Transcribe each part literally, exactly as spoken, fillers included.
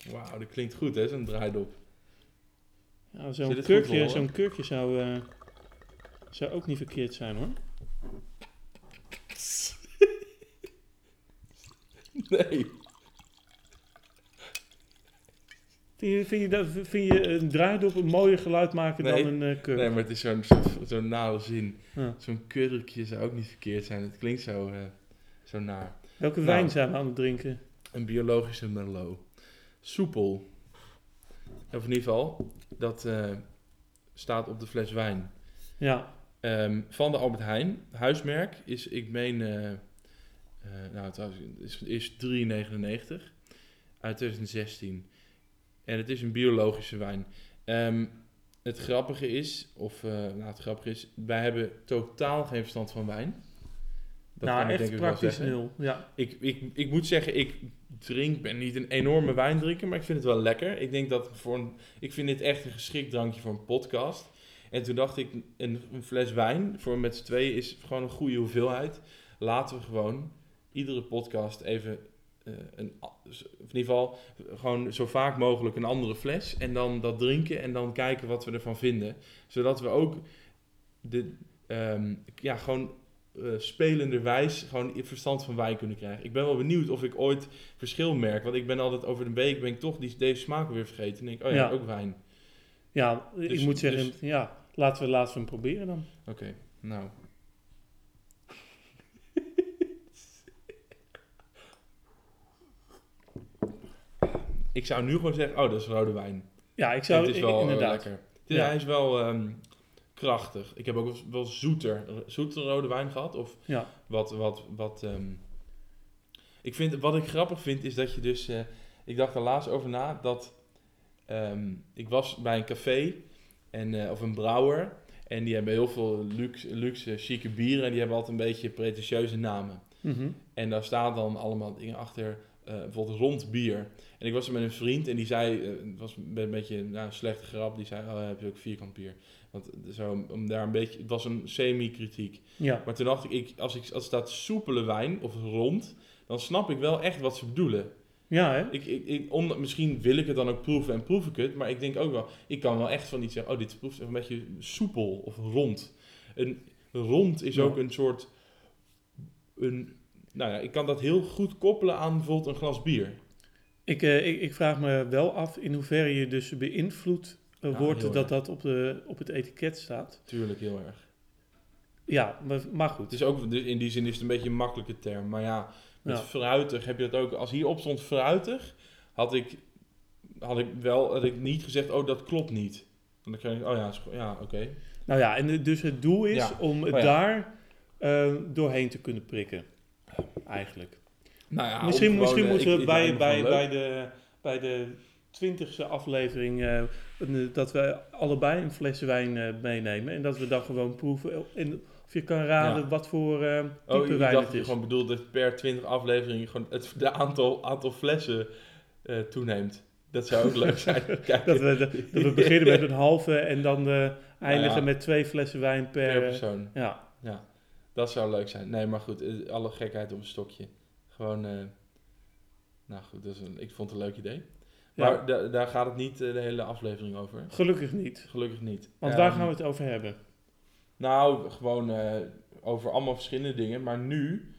Wauw, dat klinkt goed, hè, zo'n draaidop. Ja, zo'n, kurkje, zo'n kurkje zou, uh, zou ook niet verkeerd zijn, hoor. Nee. Vind je, vind je, dat, vind je een draaidop een mooier geluid maken nee. dan een uh, kurk? Nee, maar het is zo'n, zo'n nare zin. Ja. Zo'n kurkje zou ook niet verkeerd zijn. Het klinkt zo, uh, zo naar. Welke wijn nou, zijn we aan het drinken? Een biologische Merlot. Soepel. Of in ieder geval, dat uh, staat op de fles wijn. Ja. Um, van de Albert Heijn. Huismerk is, ik meen, uh, uh, nou, het is, is drie negenennegentig uit twintig zestien. En het is een biologische wijn. Um, het grappige is, of uh, nou, het grappige is, wij hebben totaal geen verstand van wijn. Dat nou, kan echt ik denk praktisch nul. Ja. Ik, ik, ik moet zeggen, ik drink, ben niet een enorme wijndrinker, maar ik vind het wel lekker. Ik denk dat voor een, ik vind dit echt een geschikt drankje voor een podcast. En toen dacht ik, een, een fles wijn voor met z'n tweeën is gewoon een goede hoeveelheid. Laten we gewoon iedere podcast even, uh, een, in ieder geval gewoon zo vaak mogelijk een andere fles. En dan dat drinken en dan kijken wat we ervan vinden. Zodat we ook de, um, ja, gewoon uh, spelenderwijs gewoon verstand van wijn kunnen krijgen. Ik ben wel benieuwd of ik ooit verschil merk. Want ik ben altijd over de week ben ik toch die, deze smaak weer vergeten. En denk ik, oh ja, ja. ook wijn. Ja, ik dus, moet zeggen, dus, ja, laten we, laten we hem proberen dan. Oké, okay, nou. Ik zou nu gewoon zeggen, oh, dat is rode wijn. Ja, ik zou het is wel inderdaad. lekker. Ja. Ja, hij is wel um, krachtig. Ik heb ook wel, wel zoeter, zoeter rode wijn gehad. Of ja. wat, wat, wat. Um, ik vind, wat ik grappig vind, is dat je dus. Uh, ik dacht er laatst over na dat. Um, ik was bij een café en, uh, of een brouwer. En die hebben heel veel luxe, luxe, chique bieren. En die hebben altijd een beetje pretentieuze namen. Mm-hmm. En daar staan dan allemaal dingen achter. Uh, bijvoorbeeld rond bier. En ik was er met een vriend en die zei, uh, het was een beetje nou, een slechte grap, die zei, oh, heb je ook vierkant bier? Want zo, om daar een beetje, het was een semi-kritiek. Ja. Maar toen dacht ik, ik als, ik, als het staat soepele wijn of rond, dan snap ik wel echt wat ze bedoelen. Ja, hè? Ik, ik, ik, om, misschien wil ik het dan ook proeven en proef ik het, maar ik denk ook wel, ik kan wel echt van iets zeggen, oh, dit proeft een beetje soepel of rond. Een rond is ja. ook een soort, een... Nou ja, ik kan dat heel goed koppelen aan bijvoorbeeld een glas bier. Ik, uh, ik, ik vraag me wel af in hoeverre je dus beïnvloed uh, ja, wordt dat erg. dat op, de, op het etiket staat. Tuurlijk, heel erg. Ja, maar, maar goed. Het is ook, in die zin is het een beetje een makkelijke term. Maar ja, met ja. fruitig heb je dat ook. Als hierop stond fruitig, had ik, had ik wel had ik niet gezegd, oh, dat klopt niet. En dan krijg ik, oh ja, ja oké. Okay. Nou ja, en dus het doel is ja. om het oh, ja. daar uh, doorheen te kunnen prikken. Eigenlijk. Nou ja, misschien gewoon, misschien uh, moeten we ik, bij, ik bij, bij, de, bij de twintigste aflevering uh, dat we allebei een fles wijn uh, meenemen. En dat we dan gewoon proeven. En of je kan raden ja. wat voor uh, type oh, wijn dacht het is. Je gewoon bedoelde dat per twintig afleveringen gewoon het de aantal, aantal flessen uh, toeneemt. Dat zou ook leuk zijn. dat, we de, dat we beginnen met een halve en dan uh, eindigen nou ja. met twee flessen wijn per, per persoon. Ja. ja. Dat zou leuk zijn. Nee, maar goed, alle gekheid op een stokje. Gewoon, uh, nou goed, dat is een, ik vond het een leuk idee. Maar ja. da, daar gaat het niet uh, de hele aflevering over. Gelukkig niet. Gelukkig niet. Want um, waar gaan we het over hebben? Nou, gewoon uh, over allemaal verschillende dingen. Maar nu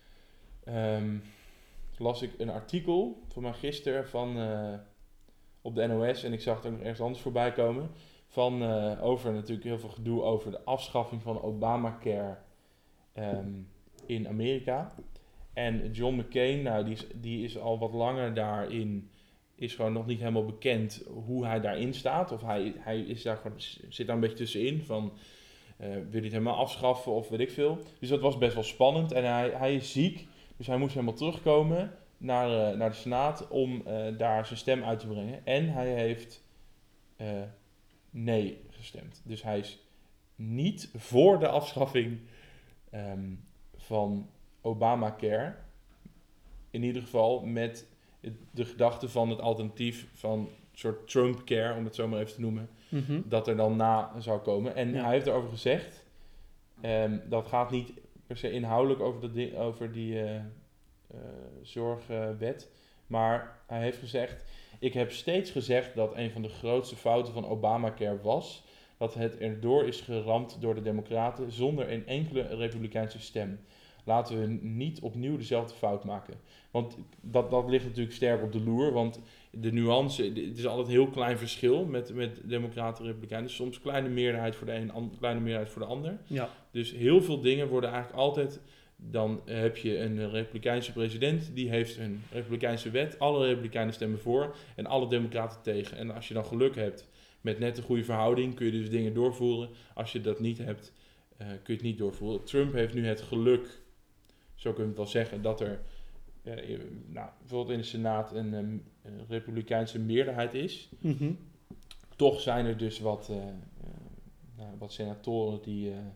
um, las ik een artikel van mij gisteren van, uh, op de N O S. En ik zag het ook nog ergens anders voorbij komen. Van, uh, over natuurlijk heel veel gedoe over de afschaffing van Obamacare um, in Amerika. En John McCain, nou, die is, die is al wat langer daarin, is gewoon nog niet helemaal bekend hoe hij daarin staat. Of hij, hij is daar gewoon, zit daar een beetje tussenin van, uh, wil hij het helemaal afschaffen of weet ik veel. Dus dat was best wel spannend en hij, hij is ziek, dus hij moest helemaal terugkomen naar, uh, naar de Senaat om uh, daar zijn stem uit te brengen. En hij heeft uh, nee gestemd. Dus hij is niet voor de afschaffing um, van Obamacare, in ieder geval met de gedachte van het alternatief van een soort Trumpcare, om het zo maar even te noemen, mm-hmm. dat er dan na zou komen. En ja. hij heeft erover gezegd, um, dat gaat niet per se inhoudelijk over, dat ding, over die uh, uh, zorgwet, uh, maar hij heeft gezegd, Ik heb steeds gezegd dat een van de grootste fouten van Obamacare was dat het erdoor is geramd door de Democraten zonder een enkele Republikeinse stem. Laten we niet opnieuw dezelfde fout maken. Want dat, dat ligt natuurlijk sterk op de loer, want de nuance, het is altijd een heel klein verschil met, met Democraten en Republikeinen. Dus soms kleine meerderheid voor de een, an, kleine meerderheid voor de ander. Ja. Dus heel veel dingen worden eigenlijk altijd, dan heb je een Republikeinse president, die heeft een Republikeinse wet, alle Republikeinen stemmen voor en alle Democraten tegen. En als je dan geluk hebt met net een goede verhouding, kun je dus dingen doorvoeren. Als je dat niet hebt, uh, kun je het niet doorvoeren. Trump heeft nu het geluk, zo kun je het wel zeggen, dat er uh, nou, bijvoorbeeld in de Senaat een, um, een Republikeinse meerderheid is. Mm-hmm. Toch zijn er dus wat, uh, uh, nou, wat senatoren die... Uh,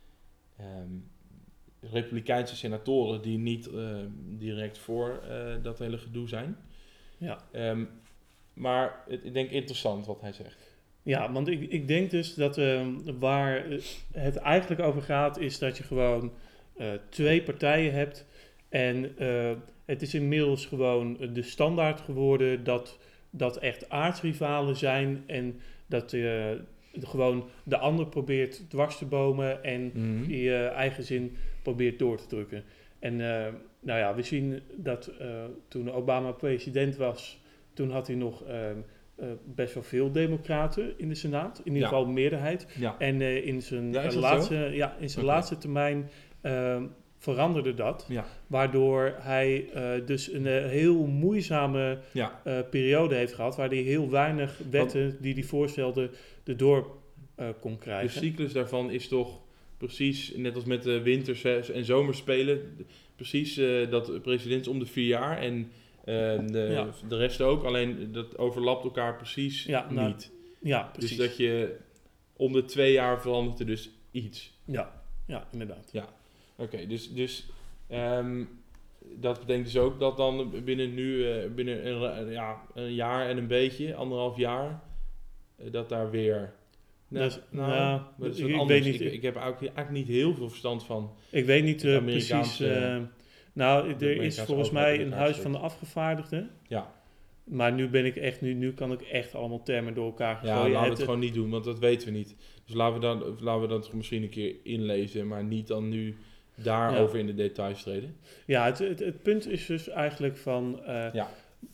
um, Republikeinse senatoren die niet uh, direct voor uh, dat hele gedoe zijn. Ja. Um, maar het, ik denk interessant wat hij zegt. Ja, want ik, ik denk dus dat uh, waar het eigenlijk over gaat is dat je gewoon uh, twee partijen hebt en uh, het is inmiddels gewoon de standaard geworden dat dat echt aardsrivalen zijn en dat uh, gewoon de ander probeert dwars te bomen en mm-hmm. die uh, eigen zin probeert door te drukken. En uh, nou ja, we zien dat uh, toen Obama president was, toen had hij nog uh, uh, best wel veel democraten in de Senaat, in ieder ja. geval meerderheid. Ja. En uh, in zijn ja, uh, laatste, ja, in zijn okay. laatste termijn uh, veranderde dat, ja. waardoor hij uh, dus een uh, heel moeizame ja. uh, periode heeft gehad, waar hij heel weinig wetten Want, die hij voorstelde erdoor uh, kon krijgen. De cyclus daarvan is toch precies, net als met de winters- en zomerspelen, precies uh, dat president om de vier jaar en uh, de, ja. de rest ook, alleen dat overlapt elkaar precies ja, niet. Nou, ja, precies. Dus dat je om de twee jaar verandert er dus iets. Ja, ja inderdaad. Ja, oké, okay, dus, dus um, dat betekent dus ook dat dan binnen nu, uh, binnen een, ja, een jaar en een beetje, anderhalf jaar, uh, dat daar weer... Nou, dus, nou, nou, dat is ik, ik, weet niet, ik, ik heb eigenlijk, eigenlijk niet heel veel verstand van. Ik weet niet uh, precies. Uh, nou, er is volgens mij een huis van de afgevaardigden. Ja. Maar nu ben ik echt, nu, nu kan ik echt allemaal termen door elkaar gooien. Ja, laten we het, het gewoon niet doen, want dat weten we niet. Dus laten we dan, laten we dat misschien een keer inlezen, maar niet dan nu daarover ja. in de details treden. Ja, het, het, het punt is dus eigenlijk van. Uh, ja.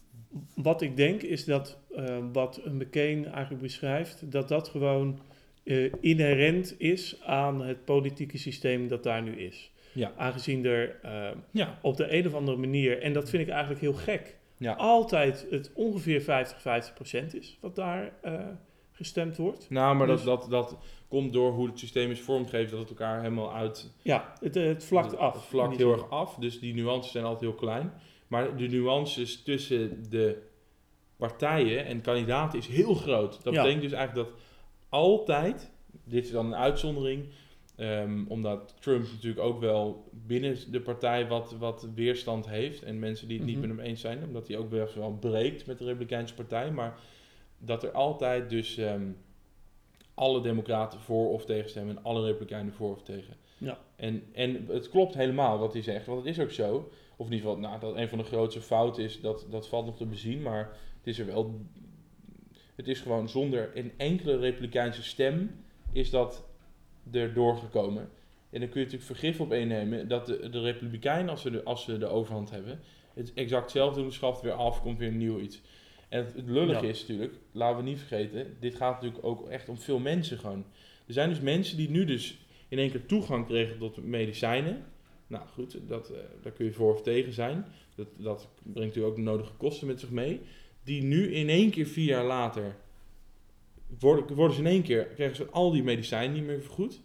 Wat ik denk is dat uh, wat McCain eigenlijk beschrijft, dat dat gewoon uh, inherent is aan het politieke systeem dat daar nu is. Ja. Aangezien er uh, ja. op de een of andere manier, en dat vind ik eigenlijk heel gek, ja. altijd het ongeveer vijftig vijftig procent is wat daar uh, gestemd wordt. Nou, maar dus, dat, dat, dat komt door hoe het systeem is vormgegeven, dat het elkaar helemaal uit... Ja, het, het vlakt het, af. Het vlakt heel erg af, dus die nuances zijn altijd heel klein. Maar de nuances tussen de partijen en kandidaten is heel groot. Dat ja. betekent dus eigenlijk dat altijd, dit is dan een uitzondering, um, omdat Trump natuurlijk ook wel binnen de partij wat, wat weerstand heeft en mensen die het mm-hmm. niet met hem eens zijn, omdat hij ook best wel breekt met de Republikeinse partij, maar dat er altijd dus um, alle democraten voor of tegen stemmen en alle Republikeinen voor of tegen. Ja. En, en het klopt helemaal wat hij zegt, want het is ook zo. Of in ieder geval, nou, dat een van de grootste fouten is, dat, dat valt nog te bezien, maar het is er wel... Het is gewoon zonder een enkele Republikeinse stem is dat er doorgekomen. En dan kun je natuurlijk vergif op innemen dat de, de Republikeinen, als ze de, als ze de overhand hebben, het exact hetzelfde doen, schaft weer af, komt weer nieuw iets. En het, het lullige ja. is natuurlijk, laten we niet vergeten, dit gaat natuurlijk ook echt om veel mensen gewoon. Er zijn dus mensen die nu dus in één keer toegang kregen tot medicijnen. Nou goed, dat, uh, daar kun je voor of tegen zijn. Dat, dat brengt natuurlijk ook de nodige kosten met zich mee. Die nu in één keer, vier jaar later, worden, worden ze in één keer, krijgen ze al die medicijnen niet meer vergoed.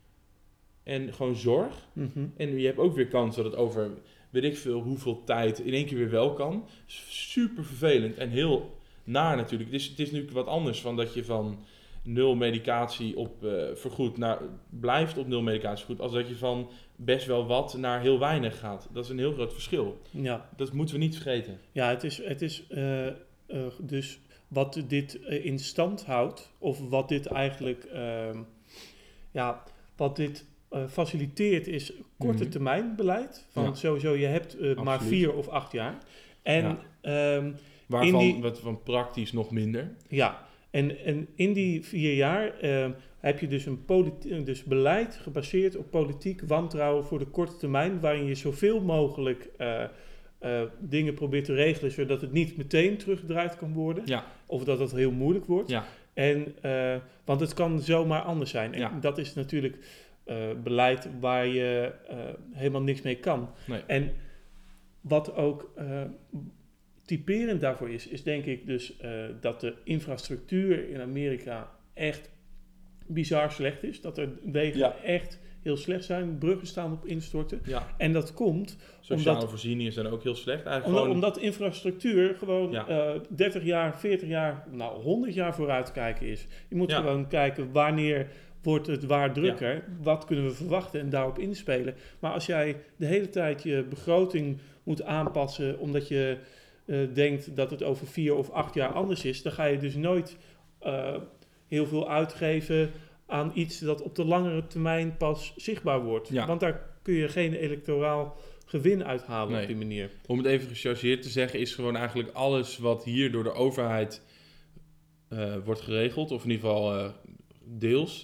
En gewoon zorg. Mm-hmm. En je hebt ook weer kans dat het over, weet ik veel, hoeveel tijd in één keer weer wel kan. Super vervelend en heel naar natuurlijk. Het is, het is nu wat anders van dat je van nul medicatie op uh, vergoed naar, blijft op nul medicatie vergoed, als dat je van best wel wat naar heel weinig gaat. Dat is een heel groot verschil. Ja. Dat moeten we niet vergeten. Ja, het is, het is uh, uh, dus wat dit uh, in stand houdt, of wat dit eigenlijk, uh, ja, wat dit uh, faciliteert is korte mm-hmm. termijn beleid. Van ja. sowieso, je hebt uh, maar vier of acht jaar. En ja. um, Waarvan die, wat van praktisch nog minder. Ja, en, en in die vier jaar uh, heb je dus een politi- dus beleid gebaseerd op politiek wantrouwen voor de korte termijn, waarin je zoveel mogelijk uh, uh, dingen probeert te regelen, zodat het niet meteen teruggedraaid kan worden. Ja. Of dat het heel moeilijk wordt. Ja. En, uh, want het kan zomaar anders zijn. En Ja. dat is natuurlijk uh, beleid waar je uh, helemaal niks mee kan. Nee. En wat ook uh, typerend daarvoor is, is denk ik dus uh, dat de infrastructuur in Amerika echt bizar slecht is. Dat er wegen ja. echt heel slecht zijn. Bruggen staan op instorten. Ja. En dat komt... Sociale omdat, voorzieningen zijn ook heel slecht. Eigenlijk omdat, gewoon... omdat infrastructuur gewoon ja. uh, dertig jaar, veertig jaar, nou honderd jaar vooruit kijken is. Je moet ja. gewoon kijken wanneer wordt het waar drukker. Ja. Wat kunnen we verwachten en daarop inspelen. Maar als jij de hele tijd je begroting moet aanpassen omdat je uh, denkt dat het over vier of acht jaar anders is, dan ga je dus nooit uh, heel veel uitgeven aan iets dat op de langere termijn pas zichtbaar wordt. Ja. Want daar kun je geen electoraal gewin uithalen nee. op die manier. Om het even gechargeerd te zeggen, is gewoon eigenlijk alles wat hier door de overheid uh, wordt geregeld, of in ieder geval uh, deels,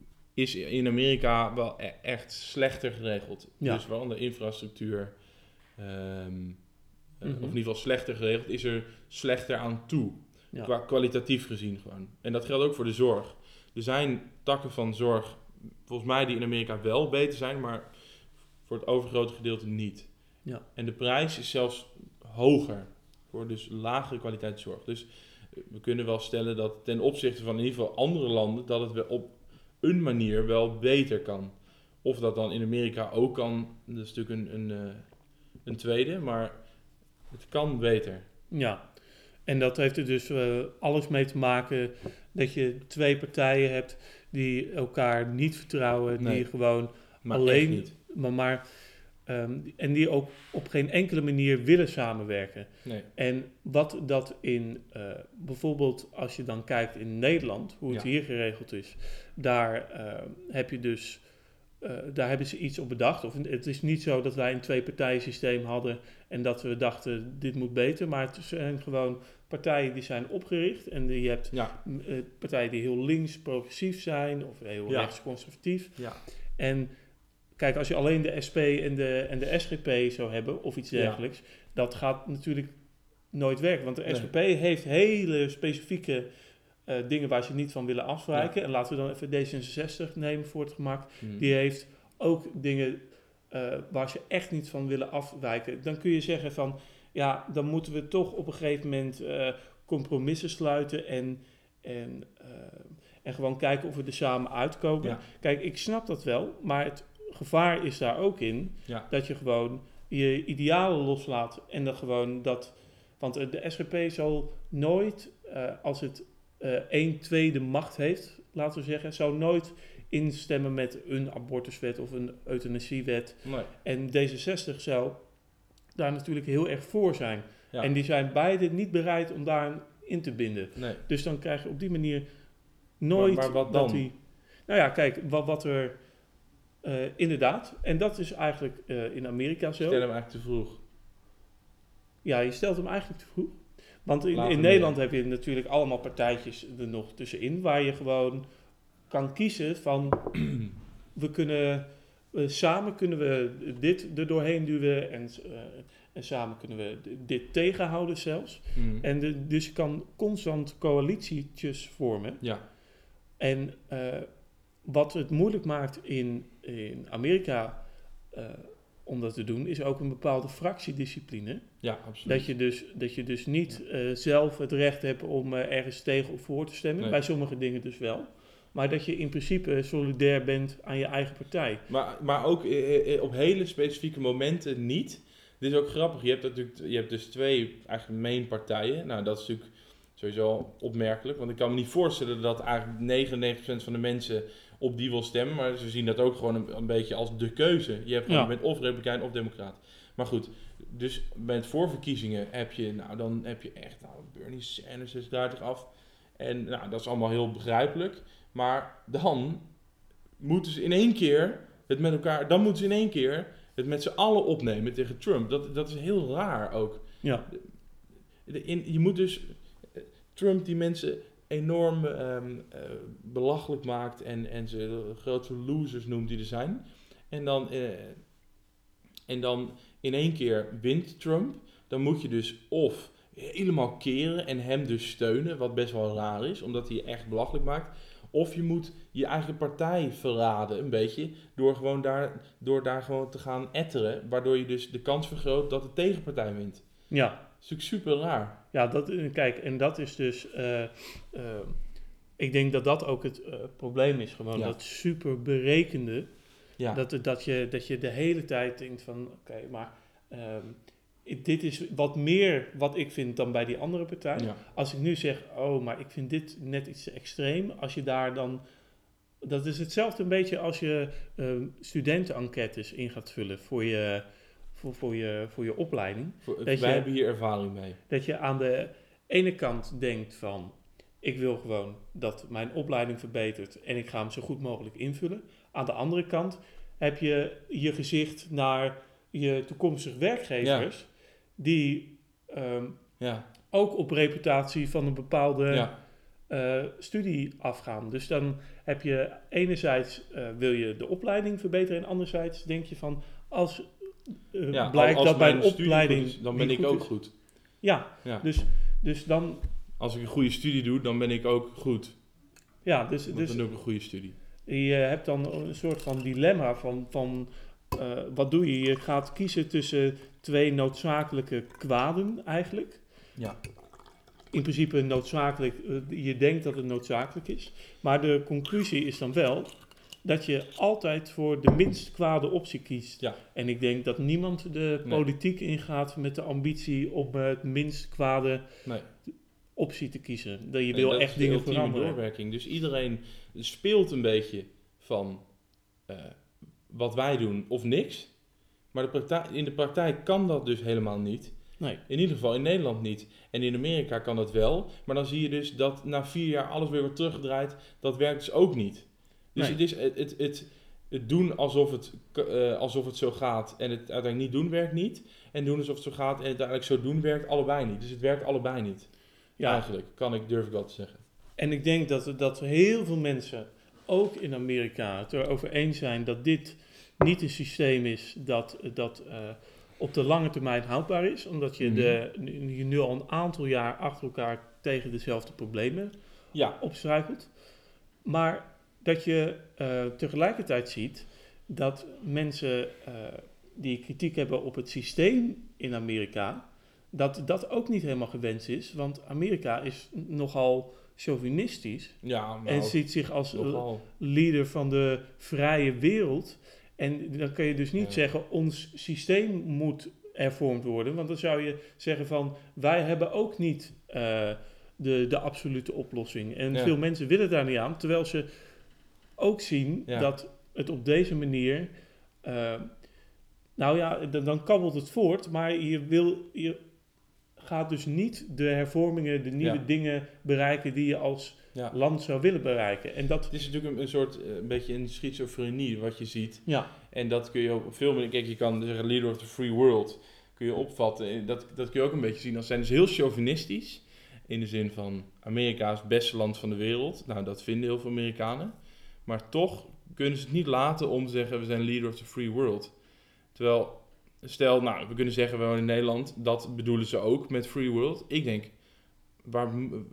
is in Amerika wel e- echt slechter geregeld. Ja. Dus wel de infrastructuur, um, mm-hmm. uh, of in ieder geval slechter geregeld, is er slechter aan toe. Ja. Qua kwalitatief gezien gewoon. En dat geldt ook voor de zorg. Er zijn takken van zorg, volgens mij, die in Amerika wel beter zijn, maar voor het overgrote gedeelte niet. Ja. En de prijs is zelfs hoger voor dus lagere kwaliteit zorg. Dus we kunnen wel stellen dat ten opzichte van in ieder geval andere landen, dat het wel op een manier wel beter kan. Of dat dan in Amerika ook kan, dat is natuurlijk een, een, een tweede, maar het kan beter. Ja, en dat heeft er dus uh, alles mee te maken dat je twee partijen hebt die elkaar niet vertrouwen, nee, die gewoon maar alleen, niet. maar, maar um, en die ook op geen enkele manier willen samenwerken. Nee. En wat dat in, uh, bijvoorbeeld als je dan kijkt in Nederland, hoe het ja. hier geregeld is, daar uh, heb je dus, uh, daar hebben ze iets op bedacht. Of het is niet zo dat wij een twee-partijen systeem hadden en dat we dachten, dit moet beter, maar het zijn gewoon partijen die zijn opgericht en je hebt ja. uh, partijen die heel links progressief zijn of heel ja. rechts conservatief. Ja. En kijk, als je alleen de S P en de, en de S G P zou hebben of iets dergelijks, ja. dat gaat natuurlijk nooit werken. Want de nee. S G P heeft hele specifieke uh, dingen waar ze niet van willen afwijken. Ja. En laten we dan even D zesenzestig nemen voor het gemak. Hmm. Die heeft ook dingen uh, waar ze echt niet van willen afwijken. Dan kun je zeggen van, ja, dan moeten we toch op een gegeven moment uh, compromissen sluiten en, en, uh, en gewoon kijken of we er samen uitkomen. Ja. Kijk, ik snap dat wel, maar het gevaar is daar ook in ja. dat je gewoon je idealen loslaat en dan gewoon dat, want de S G P zal nooit, uh, als het uh, een tweede macht heeft, laten we zeggen, zou nooit instemmen met een abortuswet of een euthanasiewet. Nee. En D zesenzestig zou daar natuurlijk heel erg voor zijn. Ja. En die zijn beide niet bereid om daar in te binden. Nee. Dus dan krijg je op die manier nooit maar, maar wat dan? dat die... Nou ja, kijk, wat, wat er... Uh, inderdaad, en dat is eigenlijk uh, in Amerika zo. Je stelt hem eigenlijk te vroeg. Ja, je stelt hem eigenlijk te vroeg. Want in, in Nederland heb je natuurlijk allemaal partijtjes er nog tussenin, waar je gewoon kan kiezen van, we kunnen, uh, samen kunnen we dit er doorheen duwen en, uh, en samen kunnen we dit tegenhouden zelfs. Mm. En de, dus je kan constant coalitietjes vormen. Ja. En uh, wat het moeilijk maakt in, in Amerika uh, om dat te doen, is ook een bepaalde fractiediscipline. Ja, absoluut. Dat je dus, dat je dus niet uh, zelf het recht hebt om uh, ergens tegen of voor te stemmen. Nee. Bij sommige dingen dus wel. Maar dat je in principe solidair bent aan je eigen partij. Maar, maar ook uh, op hele specifieke momenten niet. Dit is ook grappig. Je hebt, natuurlijk, je hebt dus twee eigenlijk main partijen. Nou, dat is natuurlijk sowieso opmerkelijk. Want ik kan me niet voorstellen dat eigenlijk negenennegentig procent van de mensen op die wil stemmen. Maar ze zien dat ook gewoon een, een beetje als de keuze. Je hebt gewoon, ja. je bent of republikein of democraat. Maar goed, dus met voorverkiezingen heb je, nou dan heb je echt, nou Bernie Sanders is duidelijk af. En nou, dat is allemaal heel begrijpelijk. Maar dan moeten ze in één keer het met elkaar, dan moeten ze in één keer het met z'n allen opnemen tegen Trump. Dat, dat is heel raar ook. Ja. de in, je moet dus... Trump die mensen enorm um, uh, belachelijk maakt en, en ze de grootste losers noemt die er zijn. En dan, uh, en dan in één keer wint Trump. Dan moet je dus of helemaal keren en hem dus steunen, wat best wel raar is, omdat hij je echt belachelijk maakt. Of je moet je eigen partij verraden, een beetje, door, gewoon daar, door daar gewoon te gaan etteren, waardoor je dus de kans vergroot dat de tegenpartij wint. Ja. Dat is natuurlijk super raar. Ja, dat, kijk, en dat is dus, uh, uh, ik denk dat dat ook het uh, probleem is, gewoon Ja. dat super berekende, Ja. dat, dat, je, dat je de hele tijd denkt van, oké, okay, maar um, dit is wat meer wat ik vind dan bij die andere partij. Ja. Als ik nu zeg, oh, maar ik vind dit net iets te extreem, als je daar dan, dat is hetzelfde een beetje als je uh, studenten-enquêtes in gaat vullen voor je... Voor, voor, je, voor je opleiding. Voor, dat wij je, hebben hier ervaring mee. Dat je aan de ene kant denkt van... ik wil gewoon dat mijn opleiding verbetert... en ik ga hem zo goed mogelijk invullen. Aan de andere kant heb je je gezicht naar je toekomstige werkgevers... Ja. die um, ja. ook op reputatie van een bepaalde ja. uh, studie afgaan. Dus dan heb je enerzijds uh, wil je de opleiding verbeteren... en anderzijds denk je van... als Uh, ja, blijkt als dat mijn opleiding is, dan ben ik ook is. goed. Ja, ja. Dus, dus dan... Als ik een goede studie doe, dan ben ik ook goed. Ja, dus... dus dan doe ik een goede studie. Je hebt dan een soort van dilemma van... van uh, wat doe je? Je gaat kiezen tussen twee noodzakelijke kwaden eigenlijk. Ja. In principe noodzakelijk... Uh, je denkt dat het noodzakelijk is. Maar de conclusie is dan wel... dat je altijd voor de minst kwade optie kiest. Ja. En ik denk dat niemand de nee. politiek ingaat met de ambitie om het minst kwade nee. optie te kiezen. Dat je nee, wil dat echt dingen veranderen. Doorwerking. Dus iedereen speelt een beetje van uh, wat wij doen of niks. Maar de praktijk, in de praktijk kan dat dus helemaal niet. Nee. In ieder geval in Nederland niet. En in Amerika kan dat wel. Maar dan zie je dus dat na vier jaar alles weer wordt teruggedraaid. Dat werkt dus ook niet. Dus nee. het, is, het, het, het, het doen alsof het, uh, alsof het zo gaat en het uiteindelijk niet doen werkt niet. En doen alsof het zo gaat en het uiteindelijk zo doen werkt allebei niet. Dus het werkt allebei niet. Ja. Eigenlijk, kan ik, durf ik wel te zeggen. En ik denk dat, dat heel veel mensen, ook in Amerika, het erover eens zijn dat dit niet een systeem is dat, dat uh, op de lange termijn houdbaar is. Omdat je, mm-hmm. de, je nu al een aantal jaar achter elkaar tegen dezelfde problemen ja. opstruikelt. Maar... dat je uh, tegelijkertijd ziet dat mensen uh, die kritiek hebben op het systeem in Amerika, dat dat ook niet helemaal gewenst is. Want Amerika is nogal chauvinistisch ja, nou, en ziet zich als nogal. leader van de vrije wereld. En dan kun je dus niet ja. zeggen, ons systeem moet hervormd worden. Want dan zou je zeggen van, wij hebben ook niet uh, de, de absolute oplossing. En ja. veel mensen willen daar niet aan, terwijl ze ook zien ja. dat het op deze manier... Uh, nou ja, d- dan kabbelt het voort, maar je, wil, je gaat dus niet de hervormingen, de nieuwe ja. dingen bereiken die je als ja. land zou willen bereiken. En dat... Het is natuurlijk een, een soort, een beetje een schizofrenie wat je ziet. Ja. En dat kun je op veel meer... Kijk, je kan zeggen leader of the free world kun je opvatten. Dat, dat kun je ook een beetje zien als zijn dus heel chauvinistisch. In de zin van Amerika is het beste land van de wereld. Nou, dat vinden heel veel Amerikanen. Maar toch kunnen ze het niet laten om te zeggen, we zijn leader of the free world. Terwijl, stel, nou, we kunnen zeggen, we wonen in Nederland, dat bedoelen ze ook met free world. Ik denk, waar,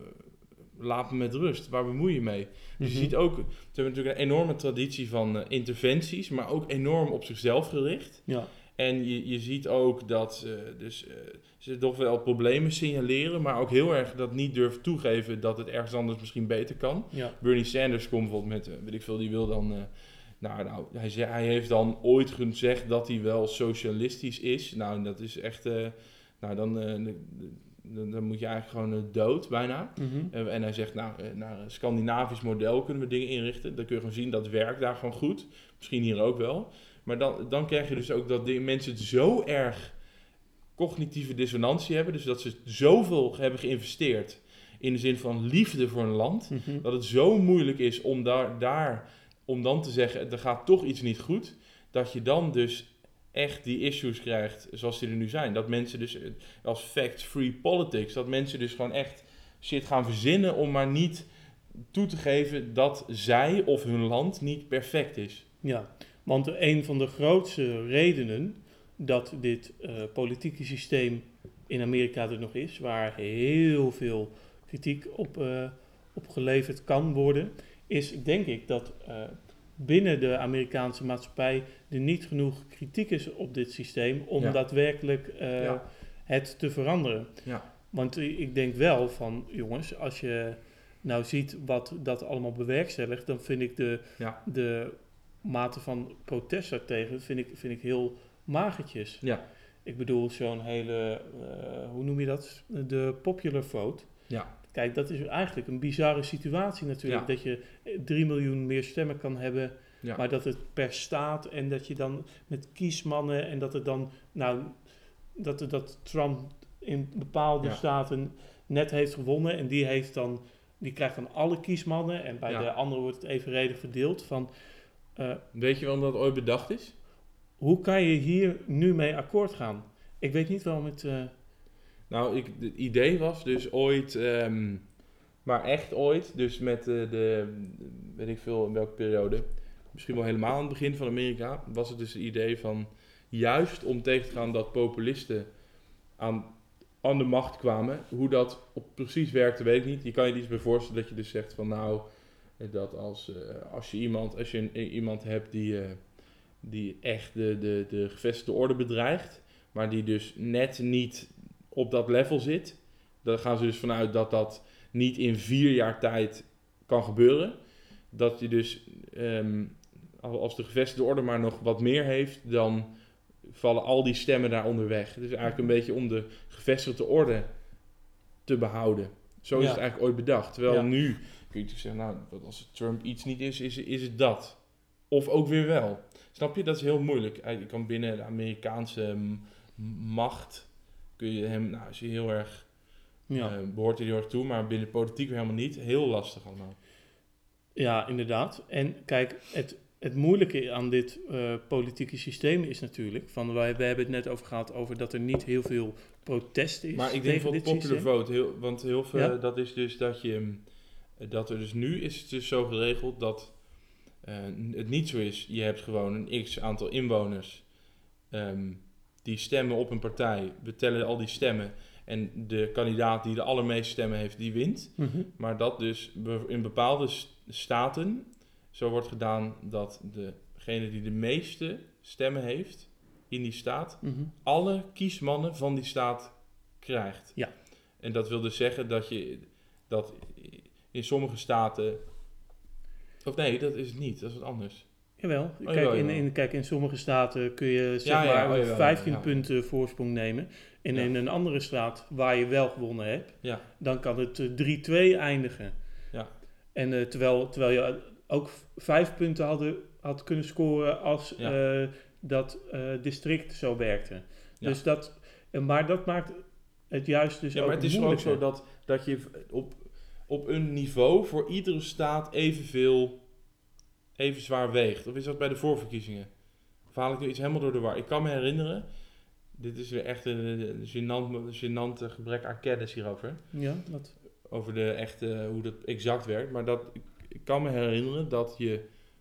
laat me met rust, waar bemoei je mee? Dus mm-hmm. je ziet ook, ze hebben natuurlijk een enorme traditie van uh, interventies, maar ook enorm op zichzelf gericht. Ja. En je, je ziet ook dat uh, dus, uh, ze toch wel problemen signaleren, maar ook heel erg dat niet durven toegeven dat het ergens anders misschien beter kan. Ja. Bernie Sanders komt bijvoorbeeld met, uh, weet ik veel, die wil dan... Uh, nou, nou hij, zei, hij heeft dan ooit gezegd dat hij wel socialistisch is. Nou, dat is echt... Uh, nou, dan, uh, dan, dan moet je eigenlijk gewoon uh, dood, bijna. Mm-hmm. Uh, en hij zegt, nou, uh, naar een Scandinavisch model kunnen we dingen inrichten. Dan kun je gewoon zien, dat werkt daar gewoon goed. Misschien hier ook wel. Maar dan, dan krijg je dus ook dat die mensen het zo erg cognitieve dissonantie hebben. Dus dat ze zoveel hebben geïnvesteerd in de zin van liefde voor een land. Mm-hmm. Dat het zo moeilijk is om, daar, daar, om dan te zeggen, er gaat toch iets niet goed. Dat je dan dus echt die issues krijgt zoals die er nu zijn. Dat mensen dus als fact-free politics, dat mensen dus gewoon echt shit gaan verzinnen om maar niet toe te geven dat zij of hun land niet perfect is. Ja, want een van de grootste redenen dat dit uh, politieke systeem in Amerika er nog is, waar heel veel kritiek op, uh, op geleverd kan worden, is denk ik dat uh, binnen de Amerikaanse maatschappij er niet genoeg kritiek is op dit systeem om ja. daadwerkelijk uh, ja. het te veranderen. Ja. Want ik denk wel van, jongens, als je nou ziet wat dat allemaal bewerkstelligt, dan vind ik de, ja. de mate van protest daartegen vind ik, vind ik heel magertjes. Ja. Ik bedoel, zo'n hele, uh, hoe noem je dat? De popular vote. Ja. Kijk, dat is eigenlijk een bizarre situatie natuurlijk. Ja. Dat je drie miljoen meer stemmen kan hebben, ja. maar dat het per staat en dat je dan met kiesmannen en dat het dan, nou, dat, dat Trump in bepaalde ja. staten net heeft gewonnen en die heeft dan, die krijgt dan alle kiesmannen en bij ja. de anderen wordt het evenredig verdeeld. Van, uh, weet je waarom dat ooit bedacht is? Hoe kan je hier nu mee akkoord gaan? Ik weet niet waarom het... Uh... Nou, ik, het idee was dus ooit, um, maar echt ooit, dus met uh, de, weet ik veel in welke periode, misschien wel helemaal aan het begin van Amerika, was het dus het idee van, juist om tegen te gaan dat populisten aan, aan de macht kwamen, hoe dat op precies werkte, weet ik niet. Je kan je iets bij voorstellen dat je dus zegt van, nou, dat als, uh, als je iemand, als je een, iemand hebt die... Uh, die echt de, de, de gevestigde orde bedreigt, maar die dus net niet op dat level zit. Dan gaan ze dus vanuit dat dat niet in vier jaar tijd kan gebeuren. Dat je dus, um, als de gevestigde orde maar nog wat meer heeft, dan vallen al die stemmen daaronder weg. Dus eigenlijk een beetje om de gevestigde orde te behouden. Zo is ja. het eigenlijk ooit bedacht. Terwijl ja. nu kun je natuurlijk zeggen, nou, als Trump iets niet is, is, is het dat. Of ook weer wel. Snap je? Dat is heel moeilijk. Je kan binnen de Amerikaanse m- macht, kun je hem, nou, als je heel erg, ja. uh, behoort er heel erg toe, maar binnen de politiek weer helemaal niet. Heel lastig allemaal. Ja, inderdaad. En kijk, het, het moeilijke aan dit uh, politieke systeem is natuurlijk, van wij, wij hebben het net over gehad, over dat er niet heel veel protest is. Maar ik denk van popular systeem. vote, heel, want heel veel, ja? dat is dus dat je, dat er dus nu is het dus zo geregeld dat Uh, het niet zo is, je hebt gewoon een x aantal inwoners um, die stemmen op een partij, we tellen al die stemmen en de kandidaat die de allermeeste stemmen heeft, die wint. Mm-hmm. Maar dat dus in bepaalde staten zo wordt gedaan dat degene die de meeste stemmen heeft in die staat, mm-hmm. alle kiesmannen van die staat krijgt. Ja. En dat wil dus zeggen dat je dat in sommige staten... Of nee, dat is het niet. Dat is wat anders. Jawel. Oh, kijk, jawel, in, jawel. in, kijk, in sommige staten kun je zeg ja, ja, maar oh, jawel, vijftien ja, ja. punten voorsprong nemen. En ja. in een andere staat waar je wel gewonnen hebt, ja. dan kan het uh, drie twee eindigen. Ja. En uh, terwijl, terwijl je ook vijf punten hadden, had kunnen scoren als ja. uh, dat uh, district zo werkte. Ja. Dus dat, maar dat maakt het juist dus ja, ook maar het is ook zo dat, dat je op, op een niveau voor iedere staat evenveel... even zwaar weegt. Of is dat bij de voorverkiezingen? Of haal ik nu iets helemaal door de war? Ik kan me herinneren, dit is weer echt een gênant, gênant gebrek aan kennis hierover. Ja, wat? Over de echte, hoe dat exact werkt. Maar dat, ik, ik kan me herinneren dat je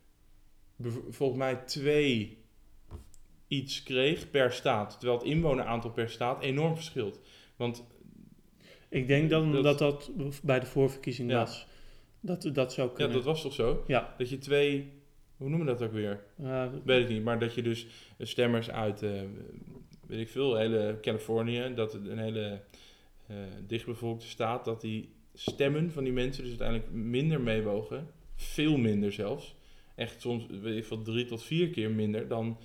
bev- volgens mij twee iets kreeg per staat. Terwijl het inwoneraantal per staat enorm verschilt. Want ik denk dan dat dat, dat bij de voorverkiezing ja. was. Dat, dat zou kunnen. Ja, dat was toch zo? Ja. Dat je twee, hoe noemen we dat ook weer? Uh, weet ik niet, maar dat je dus stemmers uit, uh, weet ik veel, hele Californië, dat het een hele uh, dichtbevolkte staat, dat die stemmen van die mensen dus uiteindelijk minder meewogen, veel minder zelfs, echt soms, weet ik veel, drie tot vier keer minder dan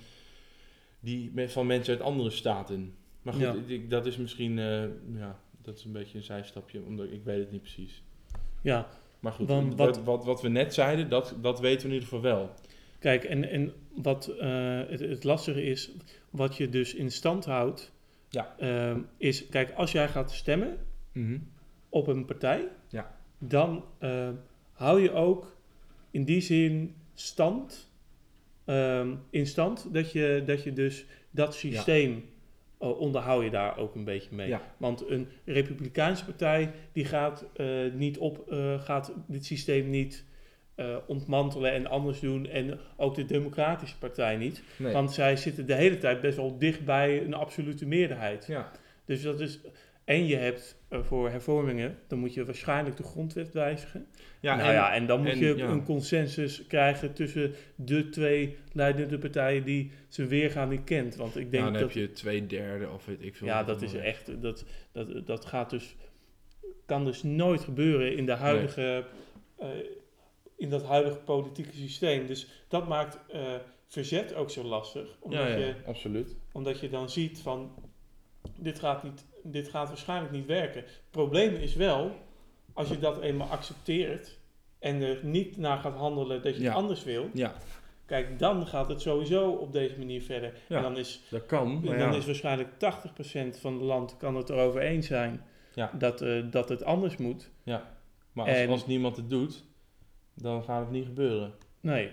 die van mensen uit andere staten. Maar goed, ja. ik, dat is misschien, uh, ja, dat is een beetje een zijstapje, omdat ik weet het niet precies. Ja. Maar goed, Want wat, wat, wat, wat we net zeiden, dat, dat weten we in ieder geval wel. Kijk, en, en wat uh, het, het lastige is, wat je dus in stand houdt, ja. uh, is, kijk, als jij gaat stemmen mm-hmm. op een partij, ja. dan uh, hou je ook in die zin stand, uh, in stand dat je, dat je dus dat systeem ja. uh, onderhoud je daar ook een beetje mee. Ja. Want een Republikeinse partij die gaat, uh, niet op, uh, gaat dit systeem niet uh, ontmantelen en anders doen. En ook de Democratische partij niet. Nee. Want zij zitten de hele tijd best wel dicht bij een absolute meerderheid. Ja. Dus dat is... En je hebt uh, voor hervormingen, dan moet je waarschijnlijk de grondwet wijzigen. Ja, nou en, ja, en dan moet en, je ja. een consensus krijgen tussen de twee leidende partijen die zijn weergaan niet kent. Want ik denk nou, dan dat... heb je twee derde of weet ik veel. Ja, dat is echt... Dat, dat, dat gaat dus... Kan dus nooit gebeuren in de huidige... Nee. Uh, in dat huidige politieke systeem. Dus dat maakt uh, verzet ook zo lastig. Omdat ja, ja, je, absoluut. Omdat je dan ziet van... Dit gaat, niet, dit gaat waarschijnlijk niet werken. Het probleem is wel, als je dat eenmaal accepteert en er niet naar gaat handelen dat je ja. het anders wil, ja. kijk, dan gaat het sowieso op deze manier verder. Ja, en dan is, dat kan. Dan ja. is waarschijnlijk tachtig procent van het land kan het erover eens zijn ja. dat, uh, dat het anders moet. Ja, maar als, en, als niemand het doet, dan gaat het niet gebeuren. Nee.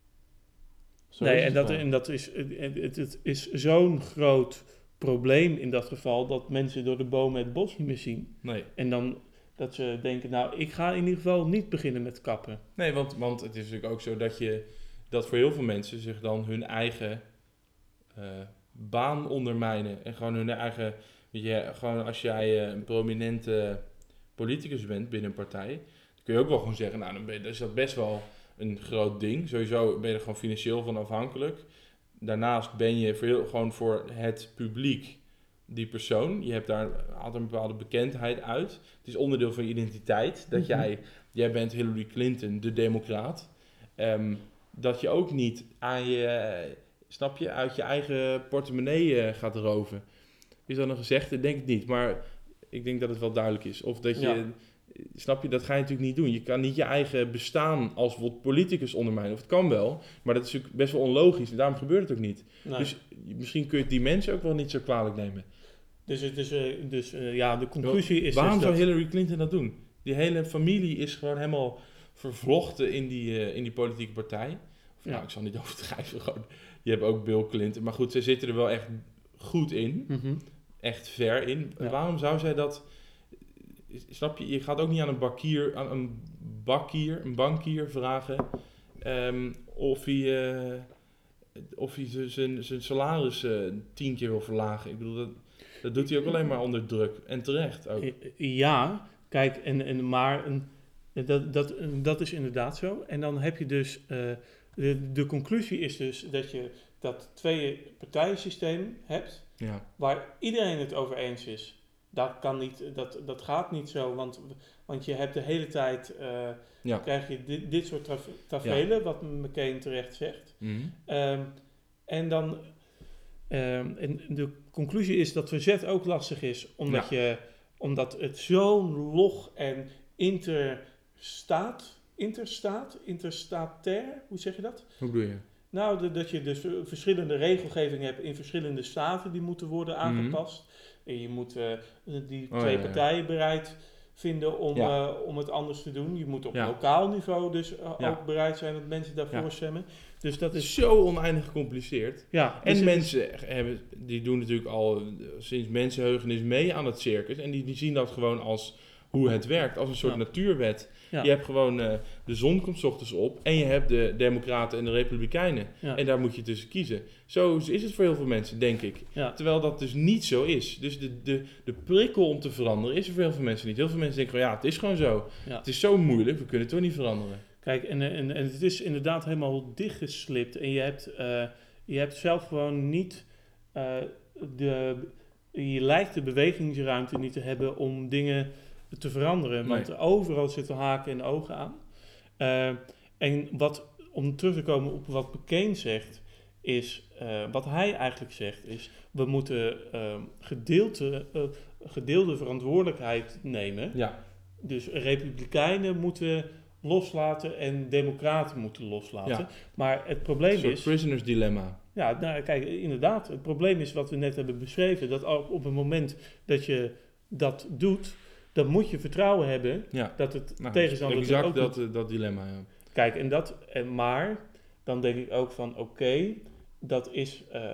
Zo nee, is en, dat, en dat is, het, het, het is zo'n groot probleem in dat geval dat mensen door de bomen het bos niet meer zien. Nee. En dan dat ze denken, nou, ik ga in ieder geval niet beginnen met kappen. Nee, want, want het is natuurlijk ook zo dat je dat voor heel veel mensen zich dan hun eigen uh, baan ondermijnen en gewoon hun eigen, weet je, gewoon als jij uh, een prominente politicus bent binnen een partij, dan kun je ook wel gewoon zeggen, nou, dan ben je, dan is dat best wel een groot ding. Sowieso ben je er gewoon financieel van afhankelijk. Daarnaast ben je voor heel, gewoon voor het publiek die persoon. Je hebt daar altijd een bepaalde bekendheid uit. Het is onderdeel van je identiteit. Dat mm-hmm. jij, jij bent Hillary Clinton, de democraat. Um, dat je ook niet aan je, snap je, uit je eigen portemonnee uh, gaat roven. Is dat een gezegde? Denk ik niet. Maar ik denk dat het wel duidelijk is. Of dat je... Ja. Snap je, dat ga je natuurlijk niet doen. Je kan niet je eigen bestaan als politicus ondermijnen. Of het kan wel, maar dat is natuurlijk best wel onlogisch. En daarom gebeurt het ook niet. Nee. Dus misschien kun je die mensen ook wel niet zo kwalijk nemen. Dus, het is, uh, dus uh, ja, de conclusie is... Waarom dus zou dat... Hillary Clinton dat doen? Die hele familie is gewoon helemaal vervlochten in die, uh, in die politieke partij. Of, ja. Nou, ik zal niet overdrijven. Gewoon. Je hebt ook Bill Clinton. Maar goed, zij zitten er wel echt goed in. Mm-hmm. Echt ver in. Ja. Waarom zou zij dat... Snap je, je gaat ook niet aan een bankier, aan een bakkier, een bankier vragen um, of hij, uh, of hij zijn, zijn salaris uh, tien keer wil verlagen. Ik bedoel, dat, dat doet hij ook alleen maar onder druk. En terecht ook. Ja, kijk, en, en, maar een, dat, dat, dat is inderdaad zo. En dan heb je dus, uh, de, de conclusie is dus dat je dat twee-partijensysteem hebt, ja. waar iedereen het over eens is. Dat, kan niet, dat, dat gaat niet zo, want, want je hebt de hele tijd, uh, ja. krijg je dit, dit soort traf, tafereelen, ja. wat McCain terecht zegt. Mm-hmm. Um, en dan, um, en de conclusie is dat verzet ook lastig is, omdat, ja. je, omdat het zo'n log en interstaat, interstaat, interstatair, hoe zeg je dat? Hoe bedoel je? Nou, de, dat je dus verschillende regelgeving hebt in verschillende staten die moeten worden aangepast. Mm-hmm. En je moet uh, die oh, twee ja, partijen ja. bereid vinden om, ja. uh, om het anders te doen. Je moet op ja. lokaal niveau dus uh, ja. ook bereid zijn dat mensen daarvoor ja. stemmen. Dus dat is zo oneindig gecompliceerd. Ja, en dus mensen is... hebben, die doen natuurlijk al sinds mensenheugenis mee aan het circus. En die, die zien dat gewoon als hoe het werkt, als een soort ja. natuurwet. Ja. Je hebt gewoon, uh, de zon komt 's ochtends op en je hebt de Democraten en de Republikeinen. Ja. En daar moet je tussen kiezen. Zo is het voor heel veel mensen, denk ik. Ja. Terwijl dat dus niet zo is. Dus de, de, de prikkel om te veranderen is er voor heel veel mensen niet. Heel veel mensen denken van ja, het is gewoon zo. Ja. Het is zo moeilijk, we kunnen het toch niet veranderen. Kijk, en, en, en het is inderdaad helemaal dichtgeslipt. En je hebt, uh, je hebt zelf gewoon niet uh, de... Je lijkt de bewegingsruimte niet te hebben om dingen te veranderen. Want nee. overal zitten haken en ogen aan. Uh, en wat, om terug te komen op wat McCain zegt, is, uh, wat hij eigenlijk zegt, is, we moeten uh, gedeelte, uh, gedeelde verantwoordelijkheid nemen. Ja. Dus republikeinen moeten loslaten en democraten moeten loslaten. Ja. Maar het probleem is... Een soort prisoners dilemma. Ja, nou kijk, inderdaad. Het probleem is wat we net hebben beschreven, dat ook op het moment dat je dat doet, dan moet je vertrouwen hebben ja. dat het nou, tegenstander... Exact ook dat, uh, dat dilemma, ja. Kijk, en dat, en maar dan denk ik ook van oké, okay, dat is uh,